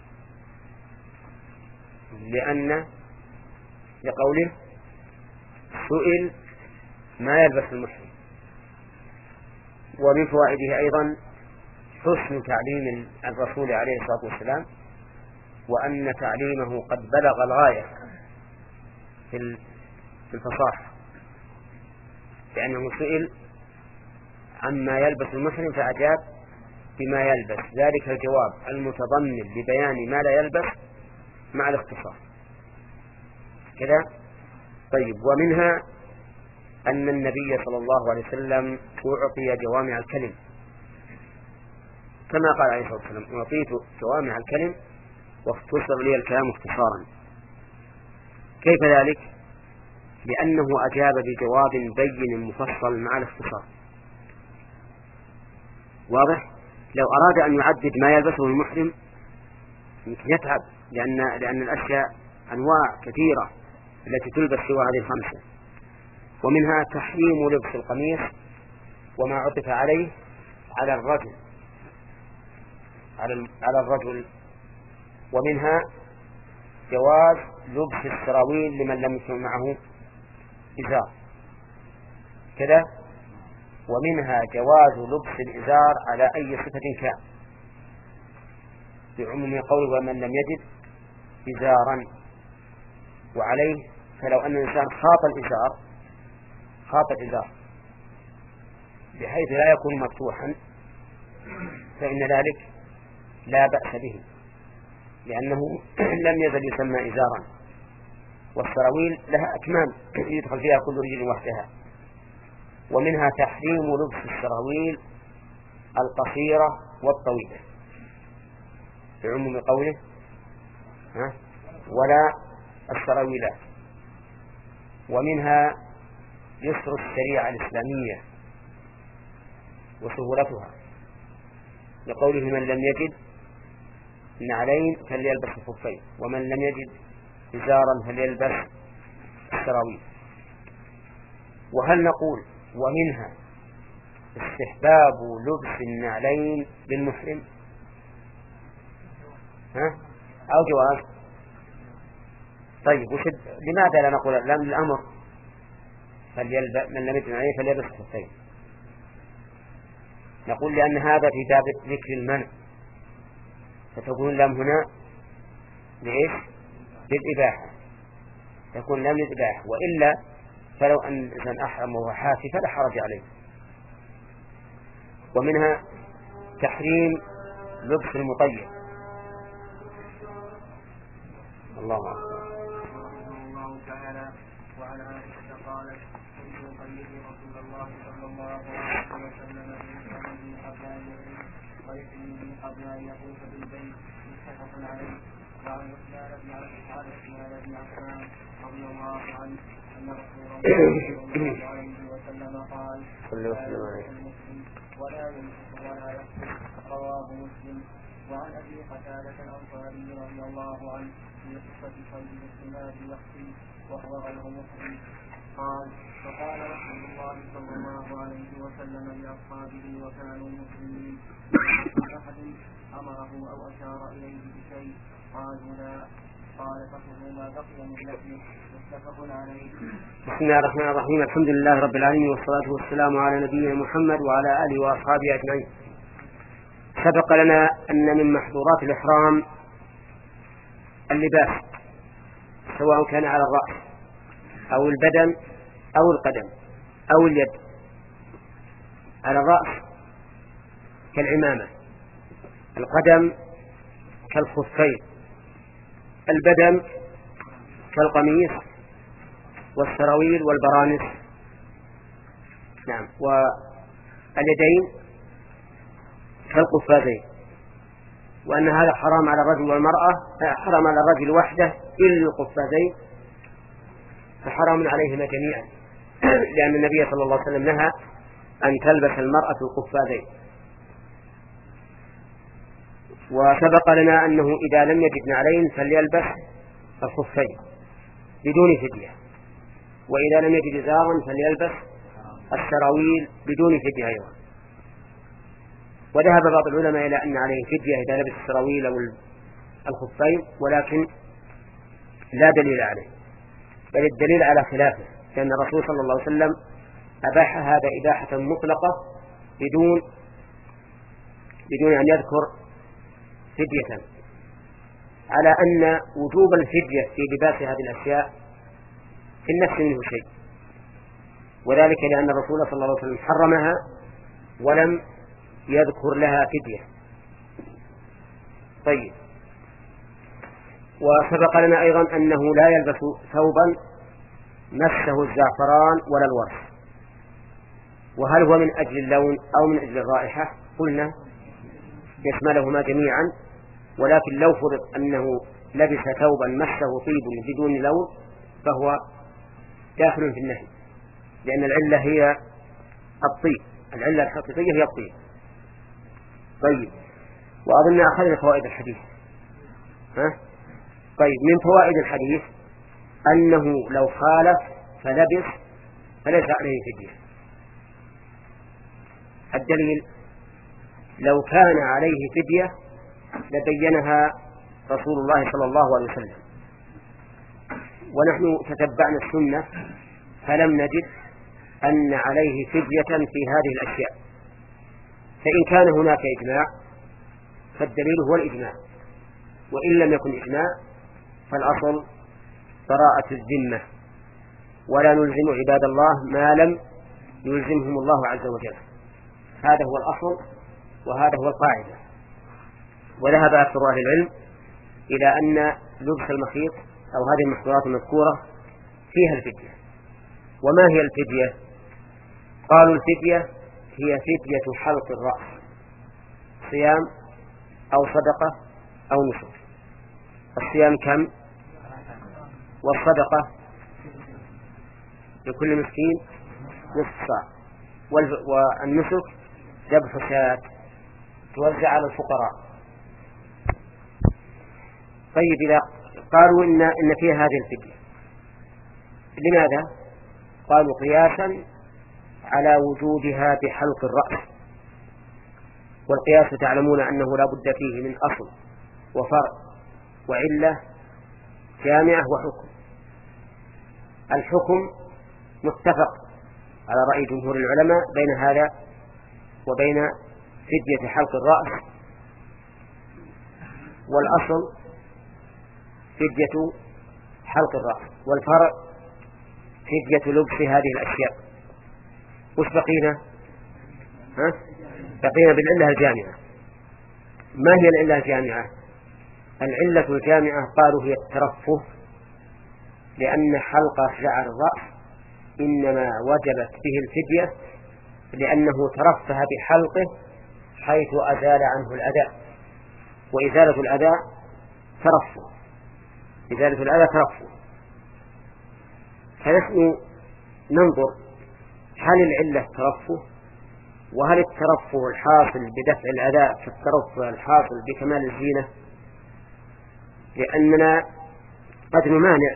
لأن لقوله سئل ما يلبس المحرم. ومن فوائده أيضا حسن تعليم الرسول عليه الصلاة والسلام، وأن تعليمه قد بلغ الغاية في الفصاحة، لأنه سئل عما يلبس المحرم فأجاب بما يلبس، ذلك الجواب المتضمن لبيان ما لا يلبس مع الاختصار كذا. طيب ومنها أن النبي صلى الله عليه وسلم أعطي جوامع الكلم، كما قال عليه الصلاة والسلام أعطيت جوامع الكلم واختصر لي الكلام اختصارا. كيف ذلك؟ لأنه أجاب بجواب بين مفصل مع الاختصار. واضح؟ لو أراد أن يعدد ما يلبسه المحرم يمكن يتعب، لأن, لأن الأشياء أنواع كثيرة التي تلبس سوى هذه الخمسة. ومنها تحريم لبس القميص وما عطف عليه على الرجل على على الرجل ومنها جواز لبس السراويل لمن لم يكن معه إزار كذا. ومنها جواز لبس الإزار على أي صفة كان، بعموم قوله ومن لم يجد إزارا. وعليه فلو أن الإنسان خاط الإزار خاط الإزار بحيث لا يكون مفتوحا فإن ذلك لا بأس به، لأنه لم يزل يسمى إزارا، والسراويل لها أكمام يدخل فيها كل رجل وحدها. ومنها تحريم لبس السراويل القصيرة والطويلة بعموم قوله ها ولا السراويلات. ومنها يسر الشريعة الإسلامية وسهولتها، لقوله من لم يجد نعلين فليلبس الخفين ومن لم يجد إزارا فليلبس السراويل. وهل نقول ومنها استحباب لبس النعلين للمحرم ها أو جواز؟ طيب وشد لماذا لا نقول لم الأمر فليلبس من لم يجد عليه فليلبس الخفين؟ نقول لأن هذا في باب ذكر المنع، فتكون لم هنا لإيش؟ للإباحة، تكون لم للإباحة، وإلا فلو أن الإنسان أحرم وهو حافي فلا حرج عليه. ومنها تحريم لبس المطيب. الله أكبر. الله تعالى وعلى عائشة قالت كنت أقلد رسول الله صلى الله عليه وسلم من قبل ويحيي من قبل أن يطوف بالبيت متفق عليه. وعن عثمان بن عثمان بن عفان رضي الله عنه أن رسول الله صلى الله عليه وسلم قال لا يلبس المسلم ولا يمسك ولا يقتل. رواه مسلم. وعن أبي قتادة الأنصاري رضي الله عنه في قصة صيد السماد يخفي وهو غير مسلم قال فقال رسول الله صلى الله عليه وسلم لأصحابه وكانوا مسلمين أحد أمره أو أشار إليه بشيء قالوا لا قال فخذوا ما بقي من لحمه متفق عليه. بسم الله الرحمن الرحيم. الحمد لله رب العالمين والصلاة والسلام على نبينا محمد وعلى آله وأصحابه أجمعين. سبق لنا أن من محظورات الإحرام اللباس سواء كان على الرأس أو البدن أو القدم أو اليد. على الرأس كالعمامة، القدم كالخفين، البدن كالقميص والسراويل والبرانس، نعم، واليدين كالقفازين. وأن هذا حرام على الرجل والمرأة، حرام على الرجل وحده إلا القفازين، فحرام عليهما جميعا لأن النبي صلى الله عليه وسلم نهى أن تلبس المرأة القفازين. وسبق لنا أنه إذا لم يجد نعلين فليلبس الخفين بدون فدية، وإذا لم يجد إزارا فليلبس السراويل بدون فدية أيضا. وذهب بعض العلماء إلى أن عليه فدية إذا لبس السراويل أو الخفين، ولكن لا دليل عليه، بل الدليل على خلافه، لأن الرسول صلى الله عليه وسلم أباح هذا إباحة مطلقة بدون بدون أن يذكر فدية، على أن وجوب الفدية في لباس هذه الأشياء في النفس منه شيء، وذلك لأن الرسول صلى الله عليه وسلم حرمها ولم يذكر لها فدية. طيب، وسبق لنا أيضا أنه لا يلبس ثوبا مسه الزعفران ولا الورس. وهل هو من أجل اللون أو من أجل الرائحة؟ قلنا يشملهما جميعا، ولكن لو فرض أنه لبس ثوبا مسه طيب بدون لون فهو داخل في النهي، لأن العلة هي الطيب، العلة الحقيقية هي الطيب. طيب، وأظن أخذنا فوائد الحديث. ها؟ طيب، من فوائد الحديث أنه لو خالف فلبس فليس عليه فدية. الدليل لو كان عليه فدية لبينها رسول الله صلى الله عليه وسلم، ونحن تتبعنا السنة فلم نجد أن عليه فدية في هذه الأشياء. فإن كان هناك إجماع فالدليل هو الإجماع، وإن لم يكن إجماع فالأصل براءة الذمة، ولا نلزم عباد الله ما لم يلزمهم الله عز وجل. هذا هو الأصل وهذا هو القاعدة. وذهب أكثر أهل العلم إلى أن لبس المخيط أو هذه المحظورات المذكورة فيها الفدية. وما هي الفدية؟ قالوا الفدية هي فدية حلق الرأس، صيام أو صدقة أو نسك. الصيام كم؟ والصدقة لكل مسكين نصف صاع، والنسك ذبح شاة توزع على الفقراء. طيب، إذا قالوا إن, إن فيها هذه الفدية، لماذا؟ قالوا قياسا على وجودها بحلق الرأس. والقياس تعلمون أنه لا بد فيه من أصل وفرع وعلة جامعة وحكم. الحكم متفق على رأي جمهور العلماء بين هذا وبين فدية حلق الرأس، والأصل فدية حلق الرأس، والفرع فدية لبس هذه الأشياء. وش بقينا؟ ها؟ بقينا بالعلة الجامعة. ما هي العلة الجامعة؟ العلة الجامعة قالوا هي الترفه، لأن حلق شعر الرأس إنما وجبت به الفدية لأنه ترفه بحلقه حيث أزال عنه الأذى، وإزالة الأذى ترفه، إزالة الأذى ترفه. فنحن ننظر هل العلة ترفه، وهل الترفه الحاصل بدفع الأذى في الترفه الحاصل بكمال الزينة؟ لأننا قد نمانع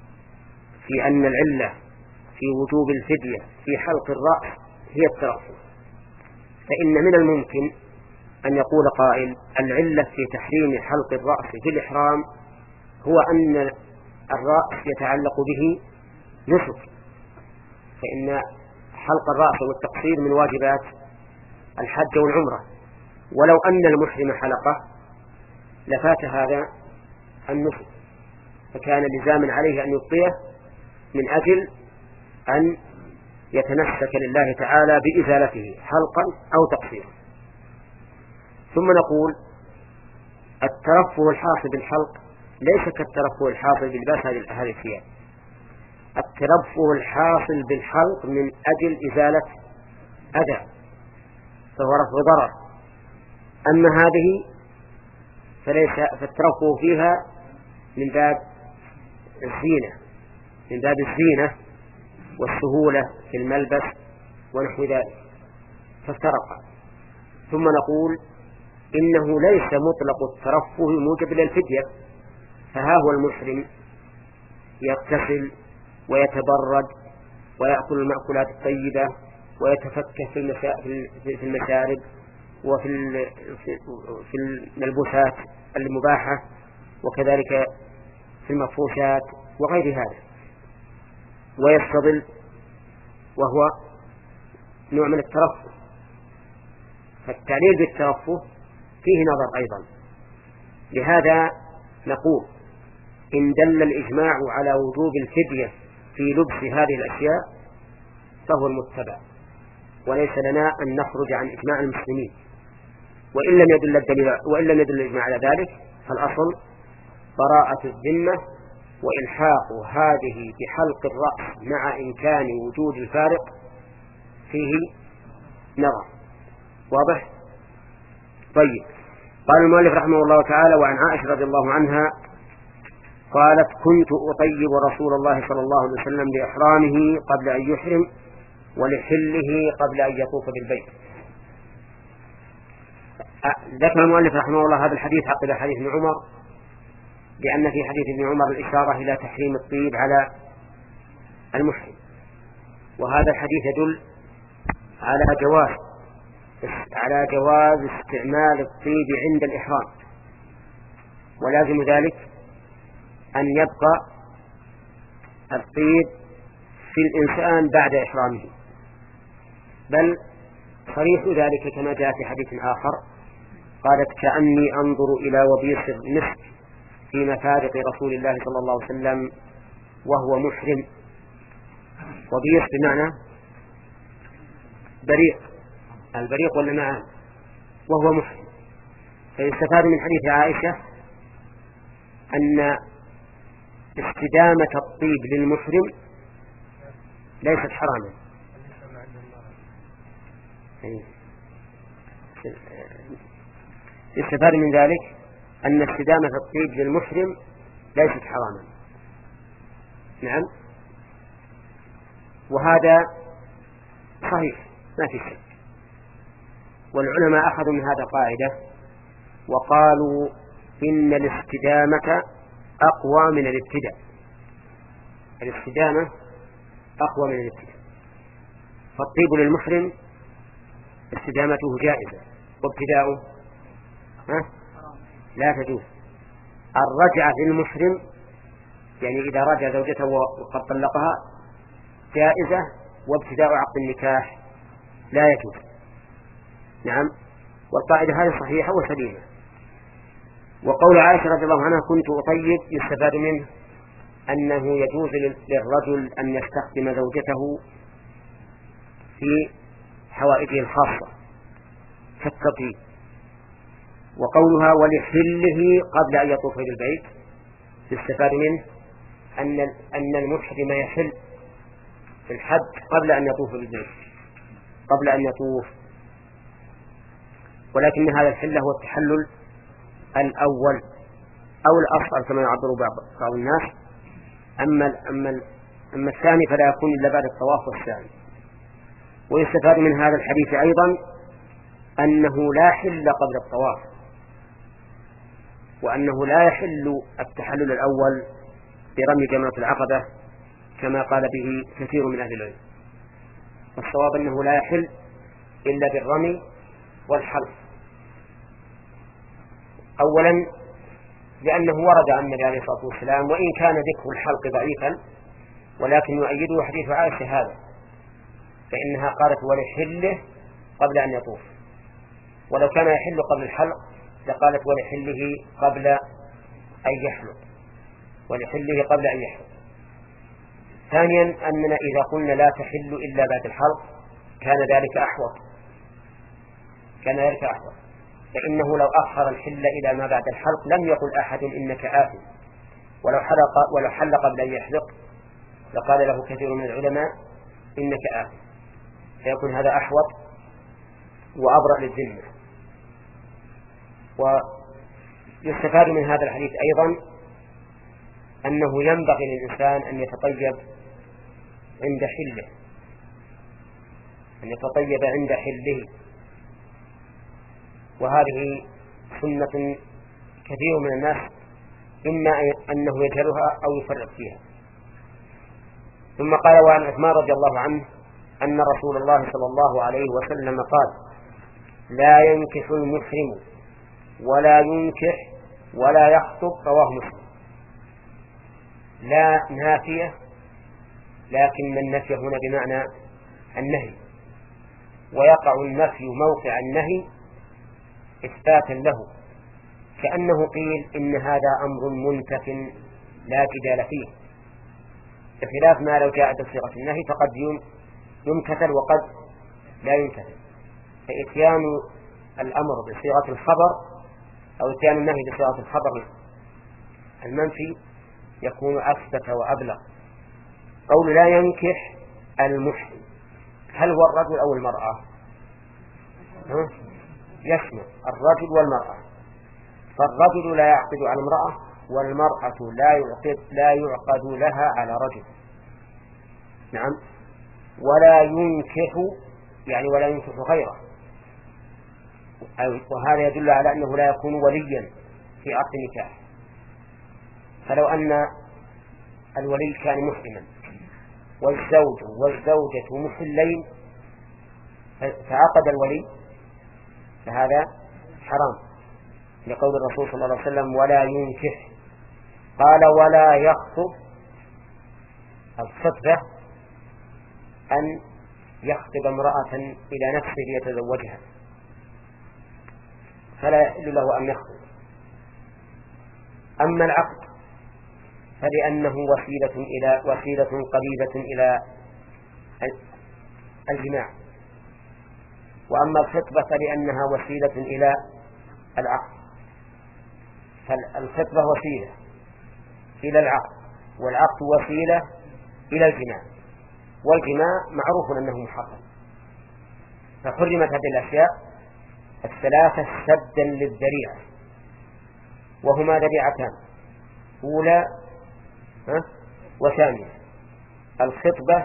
في أن العلة في وجوب الفدية في حلق الرأس هي الترفه، فإن من الممكن أن يقول قائل العلة في تحريم حلق الرأس في الإحرام هو أن الرأس يتعلق به نسك، فإن حلق الرأس والتقصير من واجبات الحج والعمرة، ولو أن المحرم حلقه لفات هذا النسك، فكان لزاما عليه أن يبقيه من أجل أن يتنسك لله تعالى بإزالته حلقا أو تقصيرا. ثم نقول الترفه الحاصل بالحلق ليس كالترفه الحاصل بلباس هذه الثياب. الترفه الحاصل بالحلق من أجل إزالة أذى، فهو رفع ضرر. أما هذه فليس، فالترفه فيها من باب الزينة، من باب الزينة والسهولة في الملبس ونحو ذلك، فافترق. ثم نقول إنه ليس مطلق الترفه موجب للفدية، فها هو المحرم يغتسل ويتبرد ويأكل المأكولات الطيبة ويتفكه في المشارب وفي في الملبوسات المباحة، وكذلك في المفروشات وغير هذا، ويستظل، وهو نوع من الترفه. فالتعليل بالترفه فيه نظر أيضا. لهذا نقول إن دل الإجماع على وجوب الفدية في لبس هذه الأشياء فهو المتبع، وليس لنا أن نخرج عن إجماع المسلمين. وإن لم يدل الدليل وإن لم يدل الإجماع على ذلك فالأصل براءة الذمة، وإلحاق هذه بحلق الرأس مع إمكان وجود الفارق فيه نظر. واضح؟ طيب. قال المؤلف رحمه الله تعالى: وعن عائشة رضي الله عنها قالت: كنت أطيب رسول الله صلى الله عليه وسلم لإحرامه قبل أن يحرم ولحله قبل أن يطوف بالبيت. ذكر المؤلف رحمه الله هذا الحديث عقب حديث ابن عمر، لأن في حديث ابن عمر الإشارة إلى تحريم الطيب على المحرم، وهذا الحديث يدل على جواز على جواز استعمال الطيب عند الإحرام، ولازم ذلك أن يبقى الطيب في الإنسان بعد إحرامه، بل صريح ذلك كما جاء في حديث آخر: قالت: كأني أنظر إلى وبيص المسك في مفارق رسول الله صلى الله عليه وسلم وهو محرم. وبيص بمعنى بريق، البريق والنعام، وهو محرم. فيستفاد من حديث عائشة أن استدامة الطيب للمحرم ليست حراما. يستفاد من ذلك أن استدامة الطيب للمحرم ليست حراما. نعم، وهذا صحيح ما في شك. والعلماء أخذوا من هذا قاعدة وقالوا إن الاستدامة أقوى من الابتداء. الاستدامة أقوى من الابتداء. فالطيب للمحرم استدامته جائزة، وابتداؤه لا تجوز. الرجعة للمحرم يعني إذا رجع زوجته وقد طلقها جائزة، وابتداء عقد النكاح لا يجوز. نعم، والقاعدة هذه صحيحة وسليمة. وقول عائشة رضي الله عنها كنت أطيب يستفاد منه أنه يجوز للرجل أن يستخدم زوجته في حوائجه الخاصة كالتطيب. وقولها ولحله قبل أن يطوف بالبيت يستفاد منه أن أن المحرم يحل في الحج قبل أن يطوف بالبيت قبل أن يطوف ولكن هذا الحل هو التحلل الأول أو الأصغر كما يعبر بعض الناس. أما أما أما الثاني فلا يكون إلا بعد الطواف والسعي. ويستفاد من هذا الحديث أيضا أنه لا حل قبل الطواف، وأنه لا يحل التحلل الأول برمي جمرة العقبة كما قال به كثير من أهل العلم. والصواب أنه لا يحل إلا بالرمي والحلق. أولا لأنه ورد عن النبي عليه الصلاة والسلام، وإن كان ذكر الحلق ضعيفا ولكن يؤيده حديث عائشة هذا، فإنها قالت ولحله قبل أن يطوف، ولو كان يحل قبل الحلق لقالت ولحله قبل أن يحلق ولحله قبل أن يحلق. ثانيا أننا إذا قلنا لا تحل إلا بعد الحلق كان ذلك أحوط كان ذلك أحوط فإنه لو أخر الحل إلى ما بعد الحلق لم يقل أحد إنك آثم، ولو حلق ولو حل قبل أن يحلق لقال له كثير من العلماء إنك آثم، فيكون هذا أحوط وأبرأ للذمة. ويستفاد من هذا الحديث أيضا أنه ينبغي للإنسان أن يتطيب عند حله أن يتطيب عند حله وهذه سنة كثير من الناس إما أنه يجهلها أو يفرط فيها. ثم قال وعن عثمان رضي الله عنه أن رسول الله صلى الله عليه وسلم قال لا ينكح المحرم ولا ينكح ولا يخطب، رواه مسلم. لا نافية، لكن النفي هنا بمعنى النهي، ويقع النفي موقع النهي إثباتا له، كأنه قيل إن هذا أمر منتف لا جدال فيه، بخلاف ما لو جاء بصيغة النهي فقد يمتثل وقد لا يمتثل. فإتيان الأمر بصيغة الخبر أو إتيان النهي بصيغة الخبر المنفي يكون أثبت وأبلغ. قول لا ينكح المحرم، هل هو الرجل أو المرأة؟ ها؟ يشمل الرجل والمرأة، فالرجل لا يعقد على المرأة والمرأة لا يعقد, لا يعقد لها على رجل. نعم. ولا ينكح يعني ولا ينكح غيره، وهذا يدل على أنه لا يكون وليا في عقد النكاح. فلو أن الولي كان محرما والزوج والزوجة محلين فعقد الولي فهذا حرام، لقول الرسول صلى الله عليه وسلم ولا ينكح. قال ولا يخطب، الخطبة أن يخطب امرأة إلى نفسه ليتزوجها، فلا يحل له أن يخطب. أما العقد فلأنه وسيلة إلى وسيلة قريبة إلى الجماع، وأما الخطبة فلأنها وسيلة إلى العقد. فالخطبة وسيلة إلى العقد، والعقد وسيلة إلى الجماع، والجماع معروف أنه محرم، فحرمت هذه الأشياء الثلاثة سدا للذريعة، وهما ذريعتان، أولى وثانية. الخطبة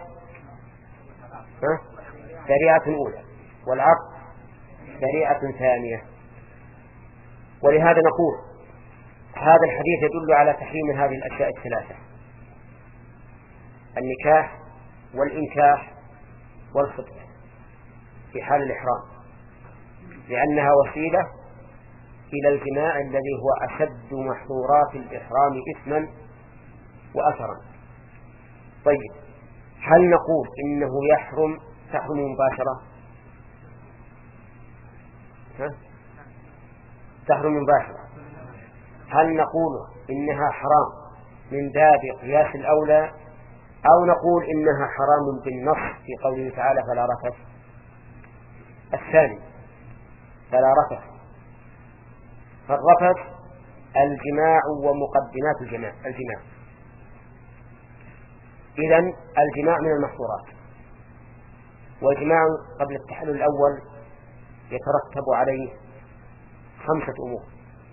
ذريعة أولى، والعقد ذريعة ثانية. ولهذا نقول هذا الحديث يدل على تحريم هذه الأشياء الثلاثة: النكاح والإنكاح والخطبة في حال الإحرام، لأنها وسيلة إلى الجماع الذي هو أشد محظورات الإحرام إثما وأثرا. طيب، هل نقول إنه يحرم تحرم مباشرة؟ ها؟ تحرم مباشرة. هل نقول إنها حرام من باب قياس الأولى، أو نقول إنها حرام بالنص في قوله تعالى فلا رفث؟ الثاني، فلا رفث. فالرفث الجماع ومقدمات الجماع الجماع إذن الجماع من المحظورات، والجماع قبل التحلل الأول يترتب عليه خمسة أمور: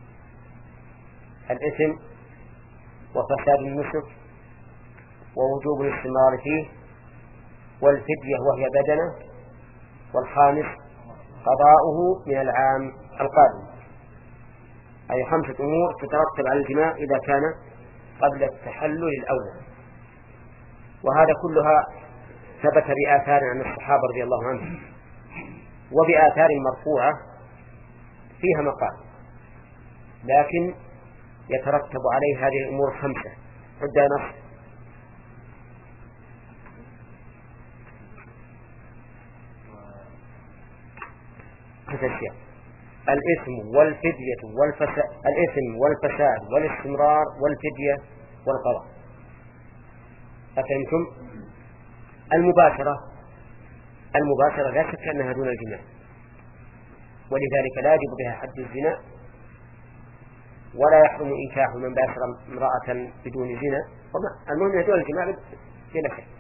الإثم، وفساد النسك، ووجوب الاستمرار فيه، والفدية وهي بدنة، والخامس قضاؤه من العام القادم. أي خمسة أمور تترتب على الجماع إذا كان قبل التحلل الأول، وهذا كلها ثبت بآثار عن الصحابة رضي الله عنهم، وبآثار مرفوعة فيها مقال، لكن يترتب عليه هذه الأمور خمسة. عد نص: أشياء: الإثم والفدية والفساد، الإثم والفساد والاستمرار والفدية والقضاء. أفهمتم؟ المباشرة المباشرة لا شك أنها دون الجماع، ولذلك لا يجب بها حد الزنا، ولا يحرم إنكاح من باشر امرأة بدون زنا، المهم دون الجماع بلا شك.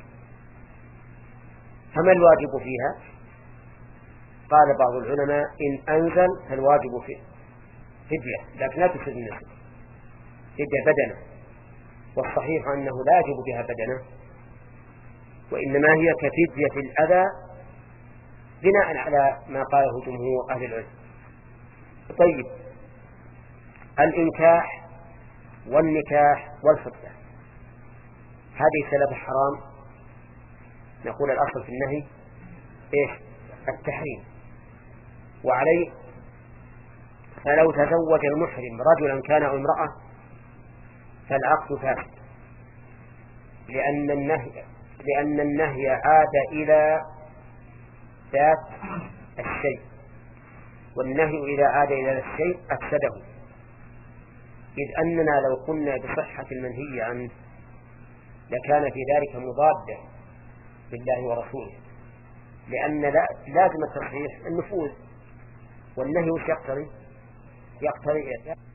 فما الواجب فيها؟ قال بعض العلماء إن أنزل فالواجب فيه فدية، لكن لا تفسد النسك، فدية بدنة، والصحيح أنه لا يجب بها بدنة، وإنما هي كفدية الأذى بناء على ما قاله جمهور أهل العلم. طيب، الإنكاح والنكاح والخطبة هذه ثلاثة حرام، نقول الأصل في النهي إيش؟ التحريم. وعليه فلو تزوج المحرم رجلا كان أو امرأة فالعقد فاسد، لأن النهي لأن النهي عاد إلى ذات الشيء، والنهي إذا عاد إلى ذات الشيء أفسده، إذ أننا لو قلنا بصحة المنهي عنه لكان في ذلك مضادة بالله ورسوله، لأن لازم التصحيح النفوذ، والنهي وش يقتضي؟ يقتضي